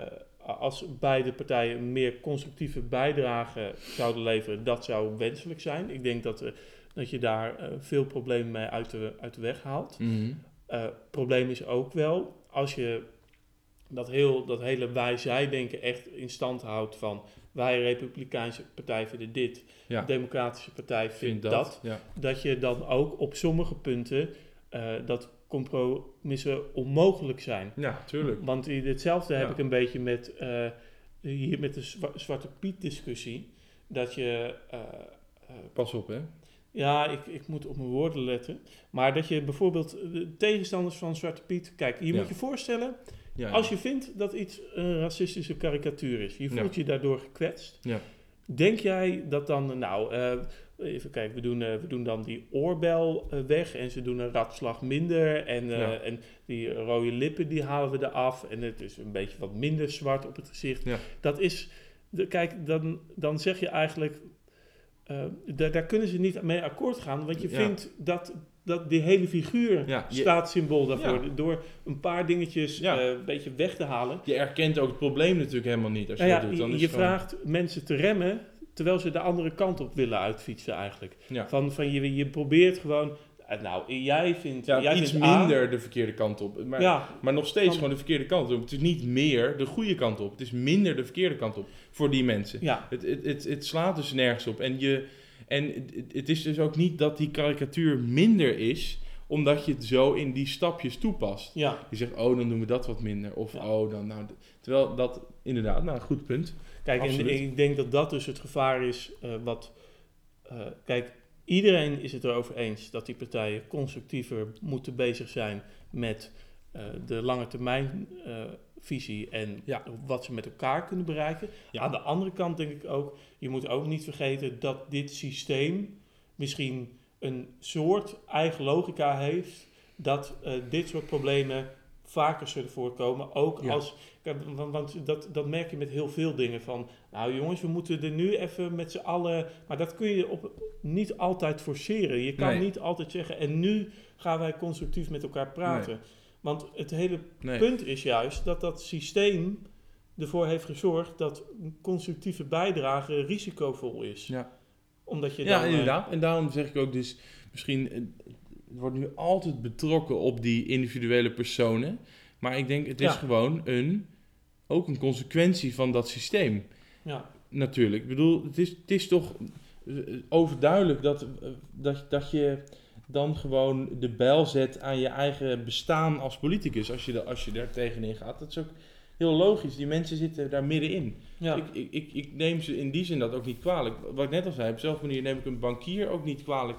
als beide partijen een meer constructieve bijdrage zouden leveren, dat zou wenselijk zijn. Ik denk dat, uh, dat je daar uh, veel problemen mee uit de, uit de weg haalt. Mm-hmm. Uh, probleem is ook wel, als je dat, heel, dat hele wij-zij-denken echt in stand houdt van wij, Republikeinse partij, vinden dit, Ja. de Democratische partij vindt Vind dat, dat, ja. dat je dan ook op sommige punten uh, dat compromissen onmogelijk zijn. Ja, tuurlijk. Want hetzelfde heb Ja. ik een beetje met, uh, hier met de zwa- Zwarte Piet discussie, dat je... Uh, uh, Pas op, hè. Ja, ik, ik moet op mijn woorden letten. Maar dat je bijvoorbeeld de tegenstanders van Zwarte Piet... Kijk, je Ja. moet je voorstellen... Ja, ja. Als je vindt dat iets een racistische karikatuur is... Je voelt Ja. je daardoor gekwetst... Ja. Denk jij dat dan... Nou, uh, even kijken. We doen, uh, we doen dan die oorbel uh, weg... En ze doen een ratslag minder... En, uh, Ja. en die rode lippen die halen we eraf... En het is een beetje wat minder zwart op het gezicht. Ja. Dat is... De, kijk, dan, dan zeg je eigenlijk... Uh, daar, daar kunnen ze niet mee akkoord gaan, want je Ja. vindt dat, dat die hele figuur Ja, je- staat symbool daarvoor. Ja. Door een paar dingetjes Ja. uh, een beetje weg te halen. Je erkent ook het probleem natuurlijk helemaal niet als je Nou ja, dat doet. Dan je is je het gewoon- vraagt mensen te remmen, terwijl ze de andere kant op willen uitfietsen eigenlijk. Ja. Van, van je, je probeert gewoon, uh, nou jij vindt, Ja, jij iets vindt A. minder de verkeerde kant op. Maar, Ja, maar nog steeds Kan- gewoon de verkeerde kant op. Het is niet meer de goede kant op. Het is minder de verkeerde kant op voor die mensen. ja, Het, het, het, het slaat dus nergens op. En, je, en het, het is dus ook niet dat die karikatuur minder is, omdat je het zo in die stapjes toepast. ja. Je zegt, oh, dan doen we dat wat minder. Of, Ja. oh, dan, nou... Terwijl dat, inderdaad, nou, goed punt. Kijk, en Absoluut. ik denk dat dat dus het gevaar is uh, wat... Uh, kijk, iedereen is het erover eens dat die partijen constructiever moeten bezig zijn met uh, de lange termijn uh, visie en Ja. wat ze met elkaar kunnen bereiken. Ja. Aan de andere kant denk ik ook, je moet ook niet vergeten dat dit systeem misschien een soort eigen logica heeft, dat uh, dit soort problemen vaker zullen voorkomen, ook Ja. als... Kijk, want want dat, dat merk je met heel veel dingen van... Nou jongens, we moeten er nu even met z'n allen... Maar dat kun je op, niet altijd forceren. Je kan Nee. niet altijd zeggen... En nu gaan wij constructief met elkaar praten. Nee. Want het hele Nee. punt is juist dat dat systeem ervoor heeft gezorgd... dat een constructieve bijdrage risicovol is. Ja. Omdat je Ja, dan... inderdaad. En daarom zeg ik ook dus, misschien eh, het wordt nu altijd betrokken op die individuele personen. Maar ik denk, het is Ja. gewoon een, ook een consequentie van dat systeem. Ja, Natuurlijk. Ik bedoel, het is, het is toch eh, overduidelijk dat, eh, dat, dat je dan gewoon de bijl zet aan je eigen bestaan als politicus. Als je, de, als je daar tegenin gaat. Dat is ook heel logisch. Die mensen zitten daar middenin. ja. Ik, ik, ik, ik neem ze in die zin dat ook niet kwalijk. Wat ik net al zei, op dezelfde manier neem ik een bankier ook niet kwalijk.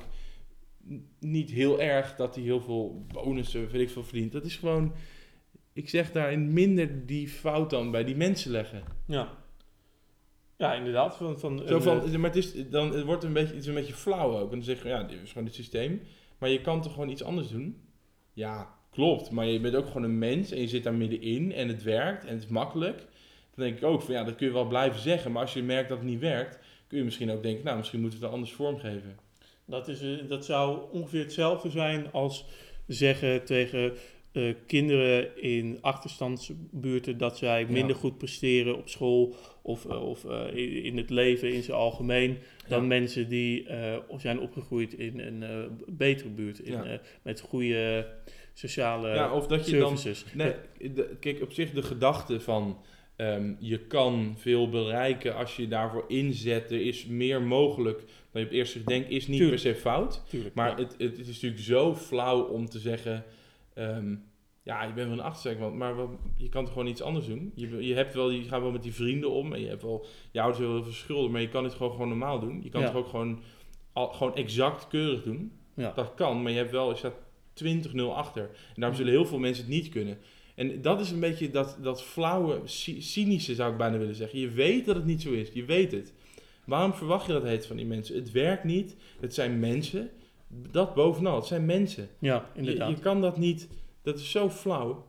N- Niet heel erg dat hij heel veel bonussen, weet ik veel, verdient. Dat is gewoon, ik zeg daarin minder die fout dan bij die mensen leggen. ja. Ja, inderdaad. Van, van, Zo een, van, eh, maar het, is, dan, het wordt een beetje, het is een beetje flauw ook. En dan zeg je, ja, dit is gewoon het systeem. Maar je kan toch gewoon iets anders doen? Ja, klopt. Maar je bent ook gewoon een mens en je zit daar middenin en het werkt en het is makkelijk. Dan denk ik ook van, ja, dat kun je wel blijven zeggen. Maar als je merkt dat het niet werkt, kun je misschien ook denken, nou, misschien moeten we het anders vormgeven. Dat, is, eh, dat zou ongeveer hetzelfde zijn als zeggen tegen uh, kinderen in achterstandsbuurten dat zij minder Ja. goed presteren op school of, uh, of uh, in, in het leven in zijn algemeen dan Ja. mensen die uh, zijn opgegroeid in een uh, betere buurt, in, Ja. uh, met goede sociale Ja, of dat je services. dan... Nee, de, kijk, op zich de gedachte van... Um, je kan veel bereiken als je je daarvoor inzet. Er is meer mogelijk dan je op eerst denkt, is niet Tuurlijk. per se fout. Tuurlijk, Maar ja. het, het, het is natuurlijk zo flauw om te zeggen... Um, ja, je bent wel een achterstand, maar wat, je kan toch gewoon iets anders doen. Je, je, hebt wel, je gaat wel met die vrienden om en je hebt wel... Je ouders hebben wel veel schulden, maar je kan het gewoon, gewoon normaal doen. Je kan Ja. het ook gewoon, al, gewoon exact keurig doen. Ja. Dat kan, maar je hebt wel, je staat twintig nul achter. En daarom zullen heel veel mensen het niet kunnen. En dat is een beetje dat, dat flauwe, cy- cynische zou ik bijna willen zeggen. Je weet dat het niet zo is, je weet het. Waarom verwacht je dat heet van die mensen? Het werkt niet, het zijn mensen. Dat bovenal, het zijn mensen. Ja, Je, inderdaad. je kan dat niet, dat is zo flauw.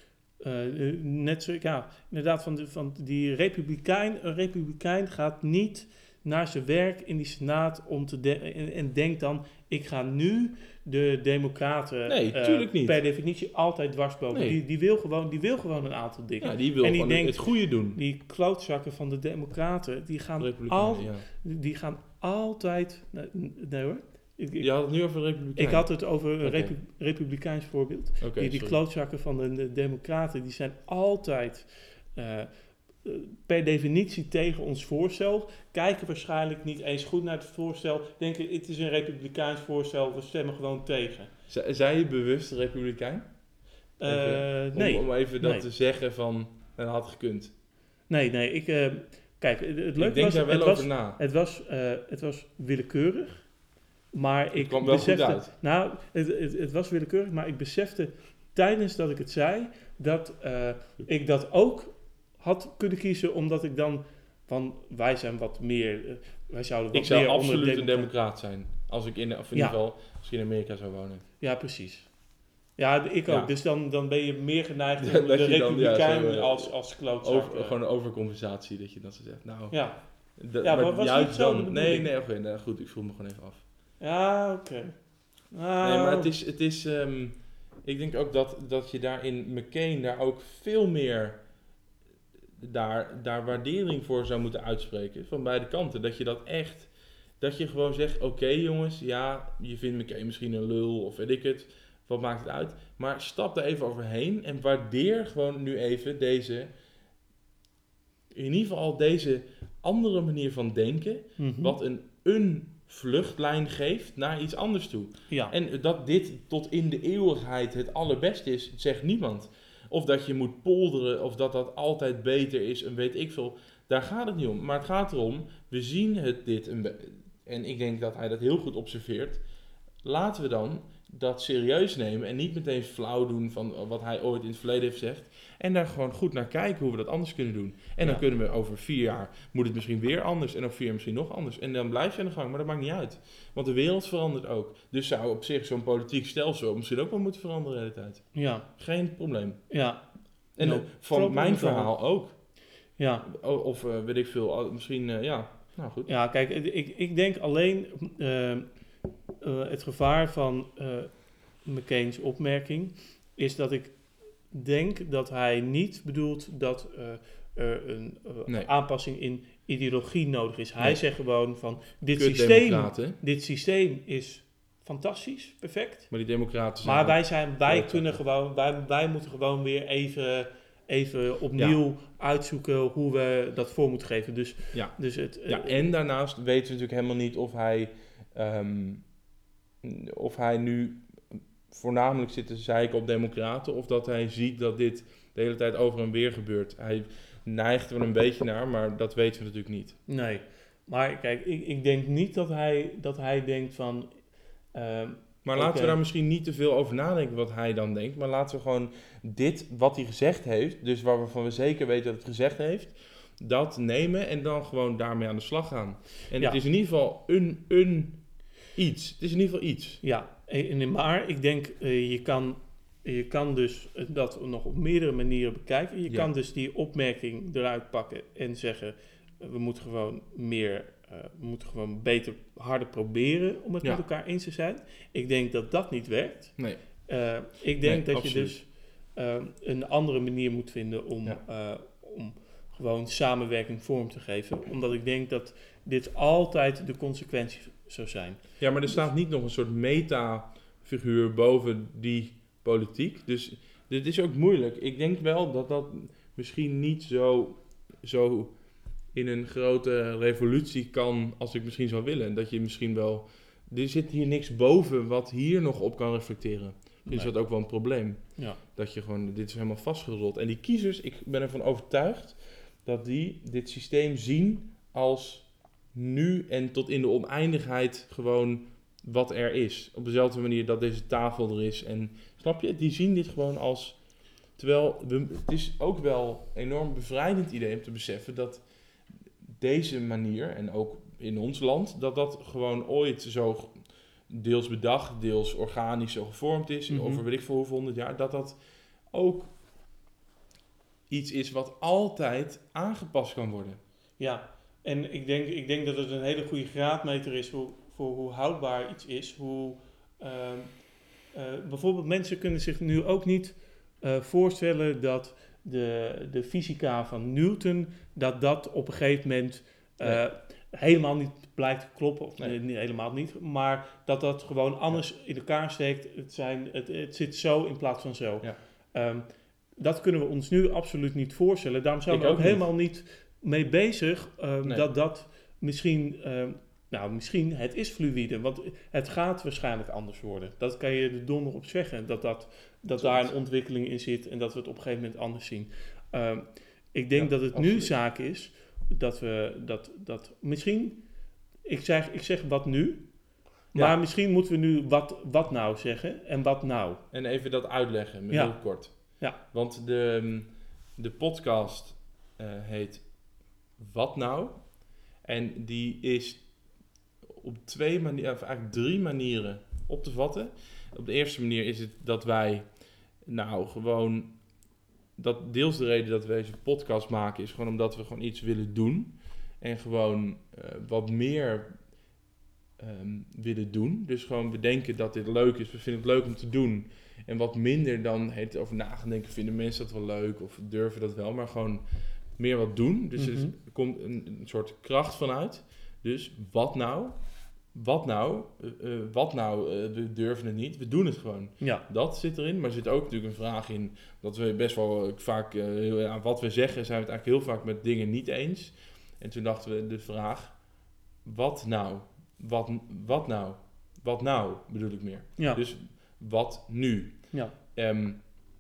Uh, net zo, ja, inderdaad, van, de, van die republikein, een republikein gaat niet naar zijn werk in die Senaat om te de- en, en denkt dan, ik ga nu de Democraten Nee, eh, tuurlijk niet. per definitie altijd dwarsbomen. Nee. Die, die, wil gewoon, die wil gewoon een aantal dingen. Ja, die wil En die gewoon denkt- het goede doen. Die klootzakken van de Democraten, die gaan, al, Republikeinen, ja. die gaan altijd... Nee, nee hoor. Ik, ik, Je had het nu over Republikeinen. ik had het over een Oké. repu- republikeins voorbeeld. Oké, die die sorry. klootzakken van de, de Democraten, die zijn altijd eh, eh, per definitie tegen ons voorstel. Kijken waarschijnlijk niet eens goed naar het voorstel. Denken, het is een republikeins voorstel, we stemmen gewoon tegen. Z- Zijn je bewust Republikein? Eh, Even, om, nee. Om even dat Nee. te zeggen van, dat had gekund. nee, nee, ik... eh, kijk, het, het leuke Ik denk was, daar wel het over was, na. het was, eh, het was willekeurig. Maar ik kwam wel goed besefte... uit. Nou, het, het, het was willekeurig, maar ik besefte tijdens dat ik het zei... dat eh, ik dat ook had kunnen kiezen, omdat ik dan... van wij zijn wat meer... eh, wij zouden wat Ik zou meer absoluut onder de een democraat zijn. Als ik in, of in Ja. ieder geval, als ik in Amerika zou wonen. Ja, precies. Ja, ik ook. Ja. Dus dan, dan ben je meer geneigd om Dat de je dan, ja, republikein zo, eh, als, als klootzak... Over, eh, gewoon een overcompensatie, dat je dat zo zegt. Nou, ja. dat- Ja, maar maar was juist niet zo de dan... Nee, bedoeling? nee, oké, nou, goed, ik voel me gewoon even af. Ja, oké. Nou, Nee, maar het is... Het is ehm, ik denk ook dat, dat je daar in McCain daar ook veel meer... Daar, daar waardering voor zou moeten uitspreken. Van beide kanten. Dat je dat echt... Dat je gewoon zegt, oké jongens, ja, je vindt McCain misschien een lul of weet ik het. Wat maakt het uit? Maar stap er even overheen en waardeer gewoon nu even deze... In ieder geval deze andere manier van denken. mhm. Wat een, een vluchtlijn geeft naar iets anders toe. Ja. En dat dit tot in de eeuwigheid het allerbeste is, zegt niemand. Of dat je moet polderen, of dat dat altijd beter is, en weet ik veel. Daar gaat het niet om. Maar het gaat erom, we zien het dit, een be- en ik denk dat hij dat heel goed observeert. Laten we dan dat serieus nemen en niet meteen flauw doen van wat hij ooit in het verleden heeft gezegd. En daar gewoon goed naar kijken hoe we dat anders kunnen doen. En dan Ja. kunnen we over vier jaar, moet het misschien weer anders. En over vier jaar misschien nog anders. En dan blijf je aan de gang, maar dat maakt niet uit. Want de wereld verandert ook. Dus zou op zich zo'n politiek stelsel misschien ook wel moeten veranderen de hele tijd. Ja. Geen probleem. Ja. En No eh, van problem mijn at all. verhaal ook. Ja. O- Of eh, weet ik veel, al- misschien, eh, ja, nou goed. Ja, kijk, ik, ik denk alleen eh, eh, het gevaar van eh McCain's opmerking is dat ik denk dat hij niet bedoelt dat eh, er een eh, Nee. aanpassing in ideologie nodig is. Hij Nee. zegt gewoon van dit Kut systeem, democraten, dit systeem is fantastisch, perfect. maar die democraten zijn... Maar wij, zijn, wij, Klootzakken. kunnen gewoon, wij, wij moeten gewoon weer even, even opnieuw uitzoeken hoe we dat voor moeten geven. Dus, Ja. dus het, Ja, eh, en daarnaast weten we natuurlijk helemaal niet of hij, ehm, of hij nu voornamelijk zit te zeiken op democraten, of dat hij ziet dat dit de hele tijd over en weer gebeurt. Hij neigt er wel een beetje naar, maar dat weten we natuurlijk niet. Nee, maar kijk, ik, ik denk niet dat hij, dat hij denkt van... ehm, Maar laten Oké. we daar misschien niet te veel over nadenken wat hij dan denkt, maar laten we gewoon dit, wat hij gezegd heeft, dus waarvan we zeker weten dat hij het gezegd heeft, dat nemen en dan gewoon daarmee aan de slag gaan. En Ja. het is in ieder geval een, een iets. Het is in ieder geval iets. ja, en, en- maar ik denk, eh, je, kan, je kan dus dat nog op meerdere manieren bekijken. Je Ja. kan dus die opmerking eruit pakken en zeggen... eh, we moeten gewoon meer, eh, we moeten gewoon beter, harder proberen om het Ja. met elkaar eens te zijn. Ik denk dat dat niet werkt. Nee. Eh, ik denk Nee, dat absoluut. je dus eh, een andere manier moet vinden om, Ja. eh, om gewoon samenwerking vorm te geven. Omdat ik denk dat dit altijd de consequentie zou zijn. Ja, maar er staat niet nog een soort meta-figuur boven die politiek. Dus dit is ook moeilijk. Ik denk wel dat dat misschien niet zo, zo in een grote revolutie kan als ik misschien zou willen. Dat je misschien wel... Er zit hier niks boven wat hier nog op kan reflecteren. Dus Nee. is dat ook wel een probleem. Ja. Dat je gewoon... Dit is helemaal vastgerold. En die kiezers, ik ben ervan overtuigd dat die dit systeem zien als nu en tot in de oneindigheid gewoon wat er is. Op dezelfde manier dat deze tafel er is. En snap je, die zien dit gewoon als... Terwijl, we, het is ook wel een enorm bevrijdend idee om te beseffen dat deze manier, en ook in ons land, dat dat gewoon ooit zo deels bedacht, deels organisch zo gevormd is, Mhm. over weet ik veel hoeveel honderd jaar, dat dat ook iets is wat altijd aangepast kan worden. Ja, en ik denk, ik denk dat het een hele goede graadmeter is voor, voor hoe houdbaar iets is. Hoe, uh, uh, bijvoorbeeld mensen kunnen zich nu ook niet uh, voorstellen dat de, de fysica van Newton, dat dat op een gegeven moment uh, nee. helemaal niet blijkt te kloppen. Of nee. nee, helemaal niet. Maar dat dat gewoon anders ja. in elkaar steekt. Het, zijn, het, het zit zo in plaats van zo. Ja. Um, dat kunnen we ons nu absoluut niet voorstellen. Daarom zijn ik we ook, ook helemaal niet, niet mee bezig um, nee. dat dat misschien... Um, nou, misschien het is fluïde, want het gaat waarschijnlijk anders worden. Dat kan je er donder op zeggen, dat, dat, dat daar een ontwikkeling in zit en dat we het op een gegeven moment anders zien. Um, ik denk ja, dat het absoluut. nu zaak is dat we dat, dat misschien, ik zeg, ik zeg wat nu, ja. maar misschien moeten we nu wat, wat nou zeggen en wat nou. En even dat uitleggen, ja. heel kort. Ja. Want de, de podcast uh, heet Wat Nou? En die is op twee manieren, of eigenlijk drie manieren op te vatten. Op de eerste manier is het dat wij, nou gewoon, dat deels de reden dat we deze podcast maken is gewoon omdat we gewoon iets willen doen. En gewoon uh, wat meer um, willen doen. Dus gewoon bedenken dat dit leuk is. We vinden het leuk om te doen. En wat minder dan het over na gaan denken, vinden mensen dat wel leuk of durven dat wel. Maar gewoon meer wat doen. Dus mm-hmm. er komt een, een soort kracht vanuit. Dus wat nou? Wat nou? Uh, uh, wat nou? Uh, we durven het niet. We doen het gewoon. Ja. Dat zit erin. Maar er zit ook natuurlijk een vraag in. Dat we best wel vaak... Uh, heel, ja, wat we zeggen zijn we het eigenlijk heel vaak met dingen niet eens. En toen dachten we de vraag... Wat nou? Wat, wat nou? Wat nou bedoel ik meer. Ja. Dus wat nu? Ja. Um,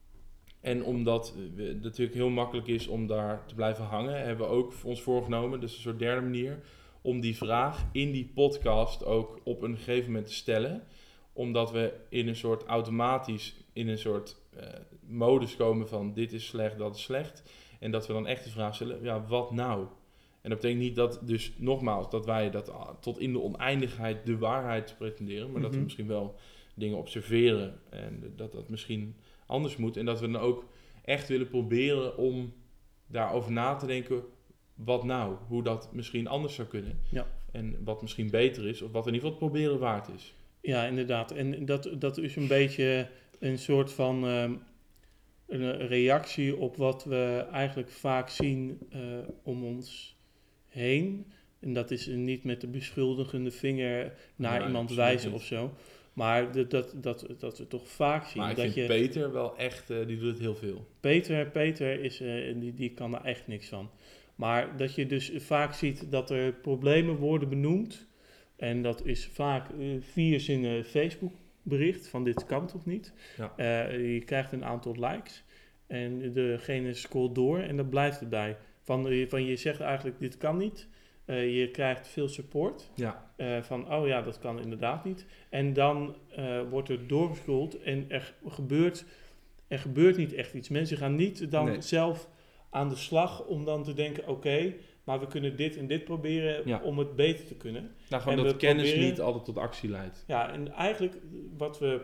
en omdat het natuurlijk heel makkelijk is om daar te blijven hangen... hebben we ook ons voorgenomen. Dus een soort derde manier... om die vraag in die podcast ook op een gegeven moment te stellen. Omdat we in een soort automatisch, in een soort uh, modus komen van dit is slecht, dat is slecht. En dat we dan echt de vraag stellen, ja, wat nou? En dat betekent niet dat, dus nogmaals, dat wij dat tot in de oneindigheid de waarheid pretenderen. Maar mm-hmm. dat we misschien wel dingen observeren en dat dat misschien anders moet. En dat we dan ook echt willen proberen om daarover na te denken... Wat nou? Hoe dat misschien anders zou kunnen. Ja. En wat misschien beter is. Of wat in ieder geval het proberen waard is. Ja, inderdaad. En dat, dat is een beetje een soort van um, een reactie op wat we eigenlijk vaak zien uh, om ons heen. En dat is niet met de beschuldigende vinger naar ja, iemand wijzen of zo. Maar dat, dat, dat, dat we toch vaak zien. Maar ik dat vind je, Peter wel echt, uh, die doet het heel veel. Peter, Peter is, uh, die, die kan er echt niks van. Maar dat je dus vaak ziet dat er problemen worden benoemd. En dat is vaak uh, vier zinnen Facebook bericht van dit kan toch niet. Ja. Uh, je krijgt een aantal likes. En degene scrolt door en dat blijft erbij. Van, van je zegt eigenlijk dit kan niet. Uh, je krijgt veel support. Ja. Uh, van oh ja, dat kan inderdaad niet. En dan uh, wordt er doorgescrollt en er gebeurt, er gebeurt niet echt iets. Mensen gaan niet dan nee. zelf... aan de slag om dan te denken, oké, okay, maar we kunnen dit en dit proberen ja. om het beter te kunnen. Nou, gewoon en dat kennis proberen, niet altijd tot actie leidt. Ja, en eigenlijk wat we,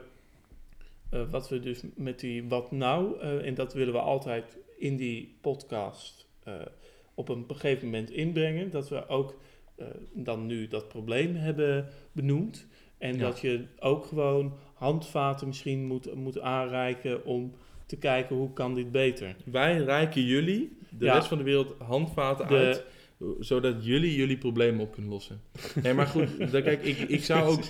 uh, wat we dus met die wat nou, uh, en dat willen we altijd in die podcast uh, op een gegeven moment inbrengen, dat we ook uh, dan nu dat probleem hebben benoemd. En ja. dat je ook gewoon handvaten misschien moet, moet aanreiken om... te kijken hoe kan dit beter. Wij reiken jullie, de ja. rest van de wereld, handvaten de, uit, zodat jullie jullie problemen op kunnen lossen. Nee, maar goed, dan, kijk, ik, ik zou ook...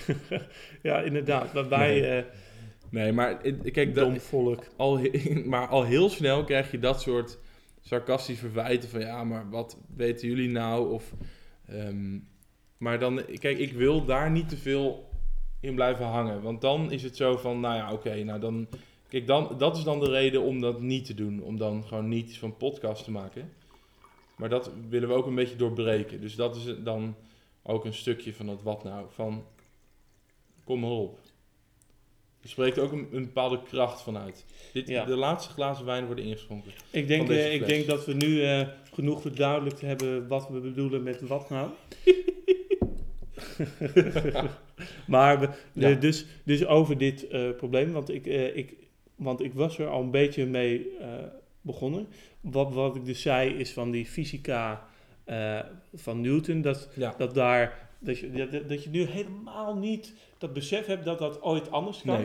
ja, inderdaad. Waarbij... Nee, uh, nee maar kijk, dat, volk. Al, maar al heel snel krijg je dat soort sarcastische verwijten van ja, maar wat weten jullie nou? Of, um, maar dan, kijk, ik wil daar niet te veel in blijven hangen. Want dan is het zo van, nou ja, oké, okay, nou dan... Kijk, dan, dat is dan de reden om dat niet te doen. Om dan gewoon niet van podcast te maken. Maar dat willen we ook een beetje doorbreken. Dus dat is dan ook een stukje van dat wat nou. Van, kom maar op. Er spreekt ook een, een bepaalde kracht vanuit. Dit, ja. De laatste glazen wijn worden ingeschonken. Ik denk, uh, ik denk dat we nu uh, genoeg verduidelijkt hebben wat we bedoelen met wat nou. maar we, ja. de, dus, dus over dit uh, probleem. Want ik... Uh, ik Want ik was er al een beetje mee uh, begonnen. Wat, wat ik dus zei is van die fysica uh, van Newton, dat, ja. dat daar, dat je, dat, dat je nu helemaal niet dat besef hebt dat dat ooit anders kan. Nee.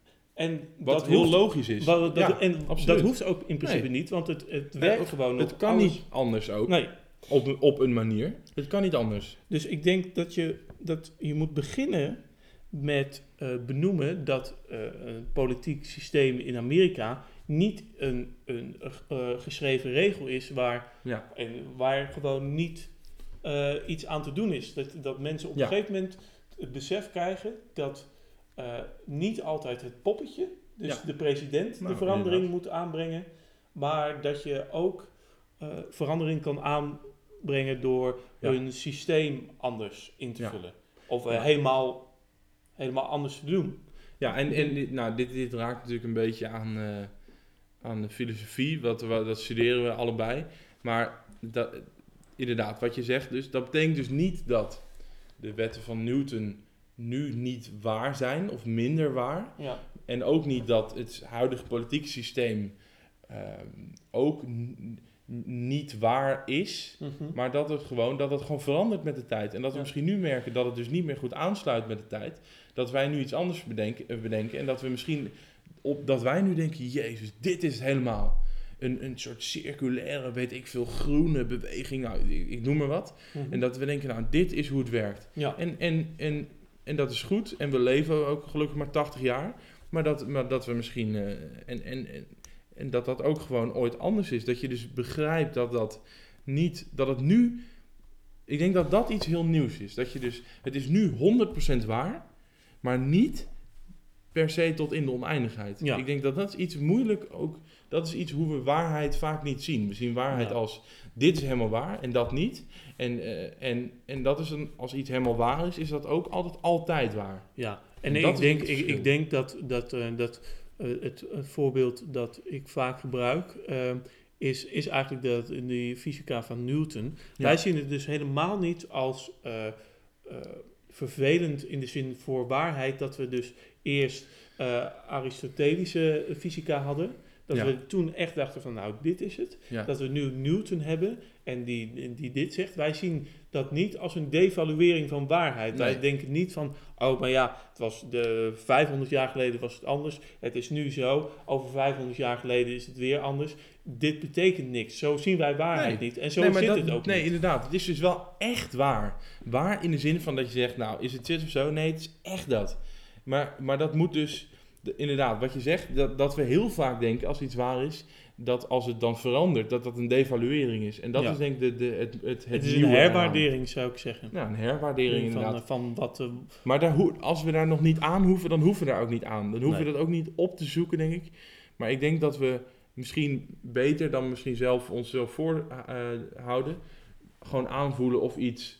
En wat dat heel hoeft, logisch is. Wat, dat, ja, en absoluut. dat hoeft ook in principe nee. niet, want het, het nee, werkt het, gewoon Het op kan alles. niet anders ook. Nee. Op, op een manier. Het kan niet anders. Dus ik denk dat je, dat je moet beginnen met uh, benoemen dat uh, een politiek systeem in Amerika niet een, een uh, geschreven regel is waar, ja. en waar gewoon niet uh, iets aan te doen is. Dat, dat mensen op ja. een gegeven moment het besef krijgen dat uh, niet altijd het poppetje, dus ja. de president, nou, de verandering inderdaad. moet aanbrengen, maar dat je ook uh, verandering kan aanbrengen door ja. een systeem anders in te ja. vullen. Of uh, ja. helemaal, helemaal anders te doen. Ja, en, en dit, nou, dit, dit raakt natuurlijk een beetje aan, uh, aan de filosofie, wat, wat, dat studeren we allebei. Maar dat, inderdaad, wat je zegt, dus, dat betekent dus niet dat de wetten van Newton nu niet waar zijn of minder waar. Ja. En ook niet dat het huidige politieke systeem uh, ook n- niet waar is, mm-hmm. maar dat het gewoon dat het gewoon verandert met de tijd. En dat we ja. misschien nu merken dat het dus niet meer goed aansluit met de tijd. Dat wij nu iets anders bedenken, bedenken en dat we misschien op dat wij nu denken, jezus, dit is het helemaal. Een, een soort circulaire, weet ik veel, groene beweging, nou, ik, ik noem maar wat. Mm-hmm. En dat we denken, nou, dit is hoe het werkt. Ja. En, en, en, en dat is goed. En we leven ook gelukkig maar tachtig jaar. Maar dat, maar dat we misschien... Uh, en, en, en, en dat dat ook gewoon ooit anders is. Dat je dus begrijpt dat dat niet... Dat het nu... Ik denk dat dat iets heel nieuws is. Dat je dus... Het is nu honderd procent waar, maar niet per se tot in de oneindigheid. Ja. Ik denk dat dat is iets moeilijk ook... Dat is iets hoe we waarheid vaak niet zien. We zien waarheid ja. als... Dit is helemaal waar en dat niet. En, uh, en, en dat is een, als iets helemaal waar is, is dat ook altijd altijd waar. Ja, en, en ik, denk, ik, ik denk dat, dat, uh, dat uh, het uh, voorbeeld dat ik vaak gebruik... Uh, is, is eigenlijk dat in die fysica van Newton... Ja. Wij zien het dus helemaal niet als uh, uh, vervelend in de zin voor waarheid... dat we dus eerst uh, Aristotelische fysica hadden... Dat ja. we toen echt dachten van, nou, dit is het. Ja. Dat we nu Newton hebben en die, die dit zegt. Wij zien dat niet als een devaluering van waarheid. Nee. Wij denken niet van, oh, maar ja, het was de vijfhonderd jaar geleden was het anders. Het is nu zo. Over vijfhonderd jaar geleden is het weer anders. Dit betekent niks. Zo zien wij waarheid nee. niet. En zo nee, zit dat, het ook nee, niet. Nee, inderdaad. Het is dus wel echt waar. Waar in de zin van dat je zegt, nou, is het dit of zo? Nee, het is echt dat. Maar, maar dat moet dus... De, inderdaad, wat je zegt, dat, dat we heel vaak denken als iets waar is, dat als het dan verandert, dat dat een devaluering is. En dat ja. is denk ik de, de, het, het, het, het is een herwaardering, aan. zou ik zeggen. Ja, een herwaardering van, inderdaad. Van wat, uh, maar daar ho- als we daar nog niet aan hoeven, dan hoeven we daar ook niet aan. Dan hoeven nee. we dat ook niet op te zoeken, denk ik. Maar ik denk dat we misschien beter dan misschien zelf onszelf voorhouden, uh, gewoon aanvoelen of iets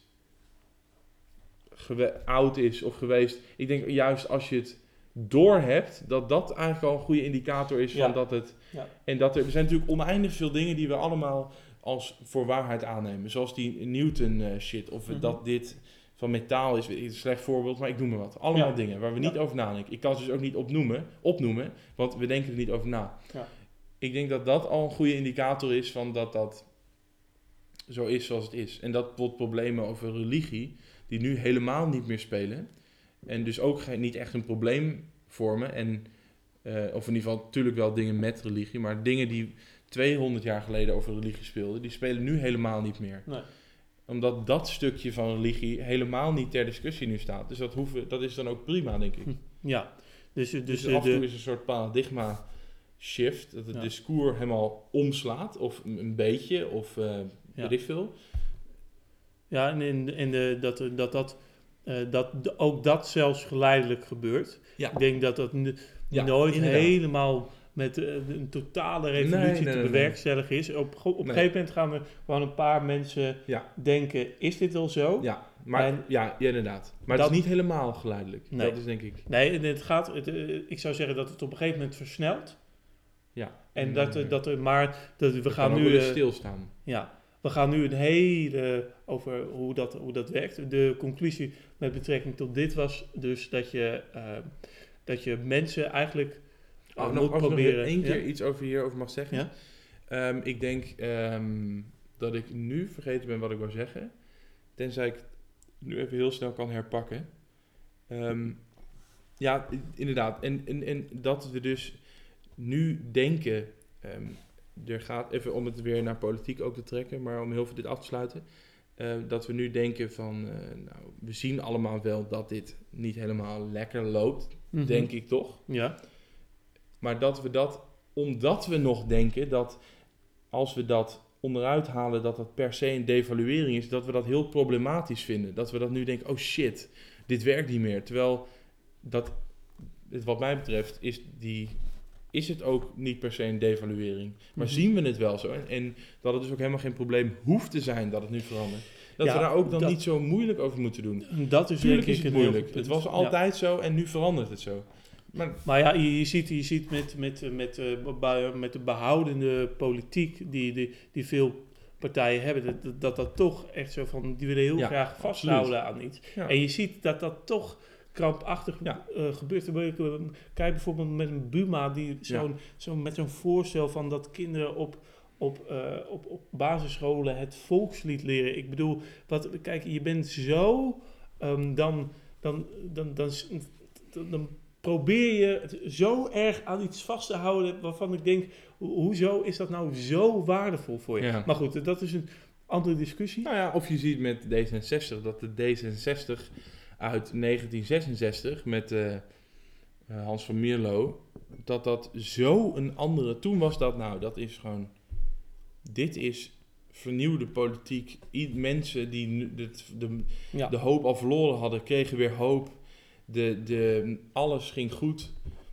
gewe- oud is of geweest. Ik denk juist als je het door hebt, dat dat eigenlijk al een goede indicator is van ja. dat het... Ja. En dat er, er zijn natuurlijk oneindig veel dingen die we allemaal als voor waarheid aannemen. Zoals die Newton uh, shit, of mm-hmm. dat dit van metaal is, een slecht voorbeeld, maar ik noem maar wat. Allemaal ja. dingen waar we niet ja. over nadenken. Ik kan ze dus ook niet opnoemen, opnoemen, want we denken er niet over na. Ja. Ik denk dat dat al een goede indicator is van dat dat zo is zoals het is. En dat tot problemen over religie, die nu helemaal niet meer spelen... En dus ook geen, niet echt een probleem vormen. En, uh, of in ieder geval natuurlijk wel dingen met religie. Maar dingen die tweehonderd jaar geleden over religie speelden, die spelen nu helemaal niet meer. Nee. Omdat dat stukje van religie helemaal niet ter discussie nu staat. Dus dat, hoeven, dat is dan ook prima, denk ik. Ja. Dus, dus, dus dus af en toe is een soort paradigma shift. Dat het ja. discours helemaal omslaat. Of een beetje. Of uh, ja. weet ik veel. Ja, en, en, en de, dat dat... dat Uh, dat de, ook dat zelfs geleidelijk gebeurt. Ja. Ik denk dat dat n- ja, nooit inderdaad. helemaal met uh, een totale revolutie nee, nee, te nee, bewerkstelligen is. Op, op nee. een gegeven moment gaan we gewoon een paar mensen ja. denken, is dit wel zo? Ja, maar, en, ja, ja inderdaad. Maar dat, het is niet helemaal geleidelijk. Nee. Dat is denk ik... Nee, het gaat, het, uh, ik zou zeggen dat het op een gegeven moment versnelt. Ja. En dat, nee. dat er maar... Dat we dat gaan kan nu ook uh, stilstaan. Ja. We gaan nu een hele over hoe dat, hoe dat werkt. De conclusie met betrekking tot dit was dus dat je, uh, dat je mensen eigenlijk uh, oh, moet nog, proberen... Als ik nog één keer ja? iets over hierover mag zeggen. Ja? Um, ik denk, um, dat ik nu vergeten ben wat ik wou zeggen. Tenzij ik nu even heel snel kan herpakken. Um, ja, inderdaad. En, en, en dat we dus nu denken... Um, er gaat even om het weer naar politiek ook te trekken, maar om heel veel dit af te sluiten. Uh, dat we nu denken van... Uh, nou, we zien allemaal wel dat dit niet helemaal lekker loopt. Mm-hmm. Denk ik toch? Ja. Maar dat we dat... Omdat we nog denken dat... Als we dat onderuit halen, dat dat per se een devaluering is, dat we dat heel problematisch vinden. Dat we dat nu denken, oh shit, dit werkt niet meer. Terwijl, dat, wat mij betreft, is, die, is het ook niet per se een devaluering. Maar mm-hmm. zien we het wel zo. En, en dat het dus ook helemaal geen probleem hoeft te zijn dat het nu verandert. Dat ja, we daar ook dan dat, niet zo moeilijk over moeten doen. Dat is Tuurlijk denk is ik het moeilijk. Het was altijd ja. zo en nu verandert het zo. Maar, maar ja, je, je ziet, je ziet met, met, met, uh, met de behoudende politiek die, die, die veel partijen hebben, dat, dat dat toch echt zo van, die willen heel ja, graag vasthouden absoluut. aan iets. Ja. En je ziet dat dat toch krampachtig ja. uh, gebeurt. Kijk bijvoorbeeld met een Buma, die zo'n, ja. zo met zo'n voorstel van dat kinderen op... Op, uh, op, op basisscholen het volkslied leren. Ik bedoel, wat, kijk, je bent zo, um, dan, dan, dan, dan, dan, dan probeer je het zo erg aan iets vast te houden waarvan ik denk, ho- hoezo is dat nou zo waardevol voor je? Ja. Maar goed, dat is een andere discussie. Nou ja, of je ziet met D zesenzestig, dat de D zesenzestig uit negentien zesenzestig met uh, uh, Hans van Mierlo, dat dat zo een andere, toen was dat, nou, dat is gewoon... Dit is vernieuwde politiek. I- mensen die de, de, ja. de hoop al verloren hadden, kregen weer hoop. De, de, alles ging goed.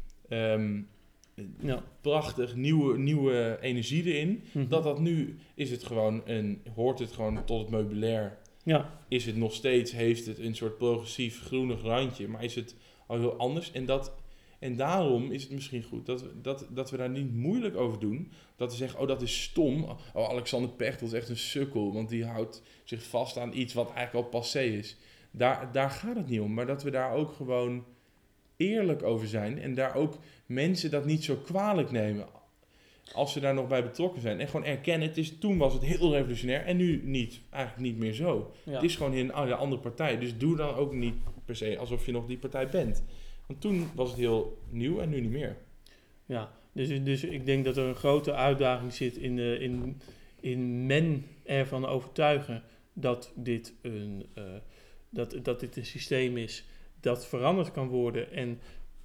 Um, ja. Prachtig, nieuwe, nieuwe energie erin. Mm-hmm. Dat dat nu is het gewoon een, hoort het gewoon tot het meubilair. Ja. Is het nog steeds, heeft het een soort progressief groenig randje, maar is het al heel anders. En dat... En daarom is het misschien goed dat we, dat, dat we daar niet moeilijk over doen. Dat we zeggen, oh dat is stom. Oh, Alexander Pechtold is echt een sukkel. Want die houdt zich vast aan iets wat eigenlijk al passé is. Daar, daar gaat het niet om. Maar dat we daar ook gewoon eerlijk over zijn. En daar ook mensen dat niet zo kwalijk nemen. Als ze daar nog bij betrokken zijn. En gewoon erkennen, het is, toen was het heel revolutionair. En nu niet. Eigenlijk niet meer zo. Ja. Het is gewoon een andere partij. Dus doe dan ook niet per se alsof je nog die partij bent. Want toen was het heel nieuw en nu niet meer. Ja, dus, dus ik denk dat er een grote uitdaging zit in, uh, in, in men ervan overtuigen dat dit, een, uh, dat, dat dit een systeem is dat veranderd kan worden. En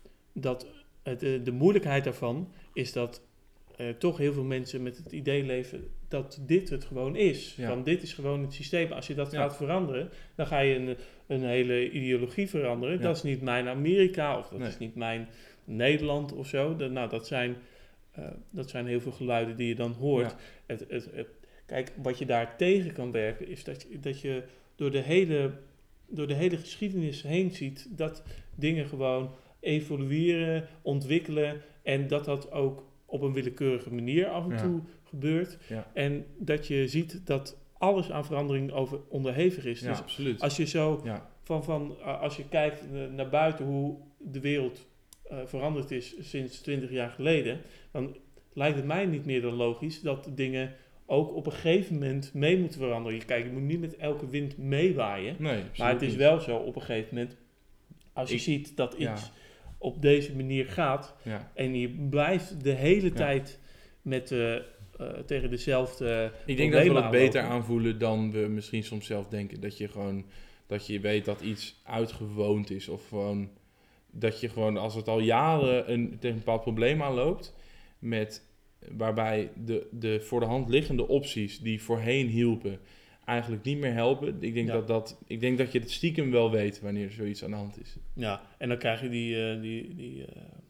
dat het, uh, de moeilijkheid daarvan is dat uh, toch heel veel mensen met het idee leven dat dit het gewoon is. Ja. Van dit is gewoon het systeem. Als je dat ja. gaat veranderen, dan ga je een, een hele ideologie veranderen. Ja. Dat is niet mijn Amerika of dat nee. is niet mijn Nederland of zo. Dat, nou, dat zijn, uh, dat zijn heel veel geluiden die je dan hoort. Ja. Het, het, het, kijk, wat je daar tegen kan werken is dat je, dat je door, de hele, door de hele geschiedenis heen ziet dat dingen gewoon evolueren, ontwikkelen en dat dat ook op een willekeurige manier af en ja. toe gebeurt. Ja. En dat je ziet dat alles aan verandering over onderhevig is. Ja, dus absoluut. Als je zo ja. van, van uh, als je kijkt naar buiten hoe de wereld uh, veranderd is sinds twintig jaar geleden, dan lijkt het mij niet meer dan logisch dat dingen ook op een gegeven moment mee moeten veranderen. Kijk, je moet niet met elke wind meewaaien. Nee, maar het is niet. wel zo op een gegeven moment, als je Ik, ziet dat iets ja. op deze manier gaat ja. en je blijft de hele ja. tijd met uh, uh, tegen dezelfde Ik denk dat we dat beter aanvoelen dan we misschien soms zelf denken. Dat je gewoon, dat je weet dat iets uitgewoond is of gewoon, dat je gewoon als het al jaren een, tegen een bepaald probleem aanloopt, met, waarbij de, de voor de hand liggende opties die voorheen hielpen, eigenlijk niet meer helpen. Ik denk, ja. dat, dat, ik denk dat je het stiekem wel weet wanneer zoiets aan de hand is. Ja, en dan krijg je die, uh, die, die, uh,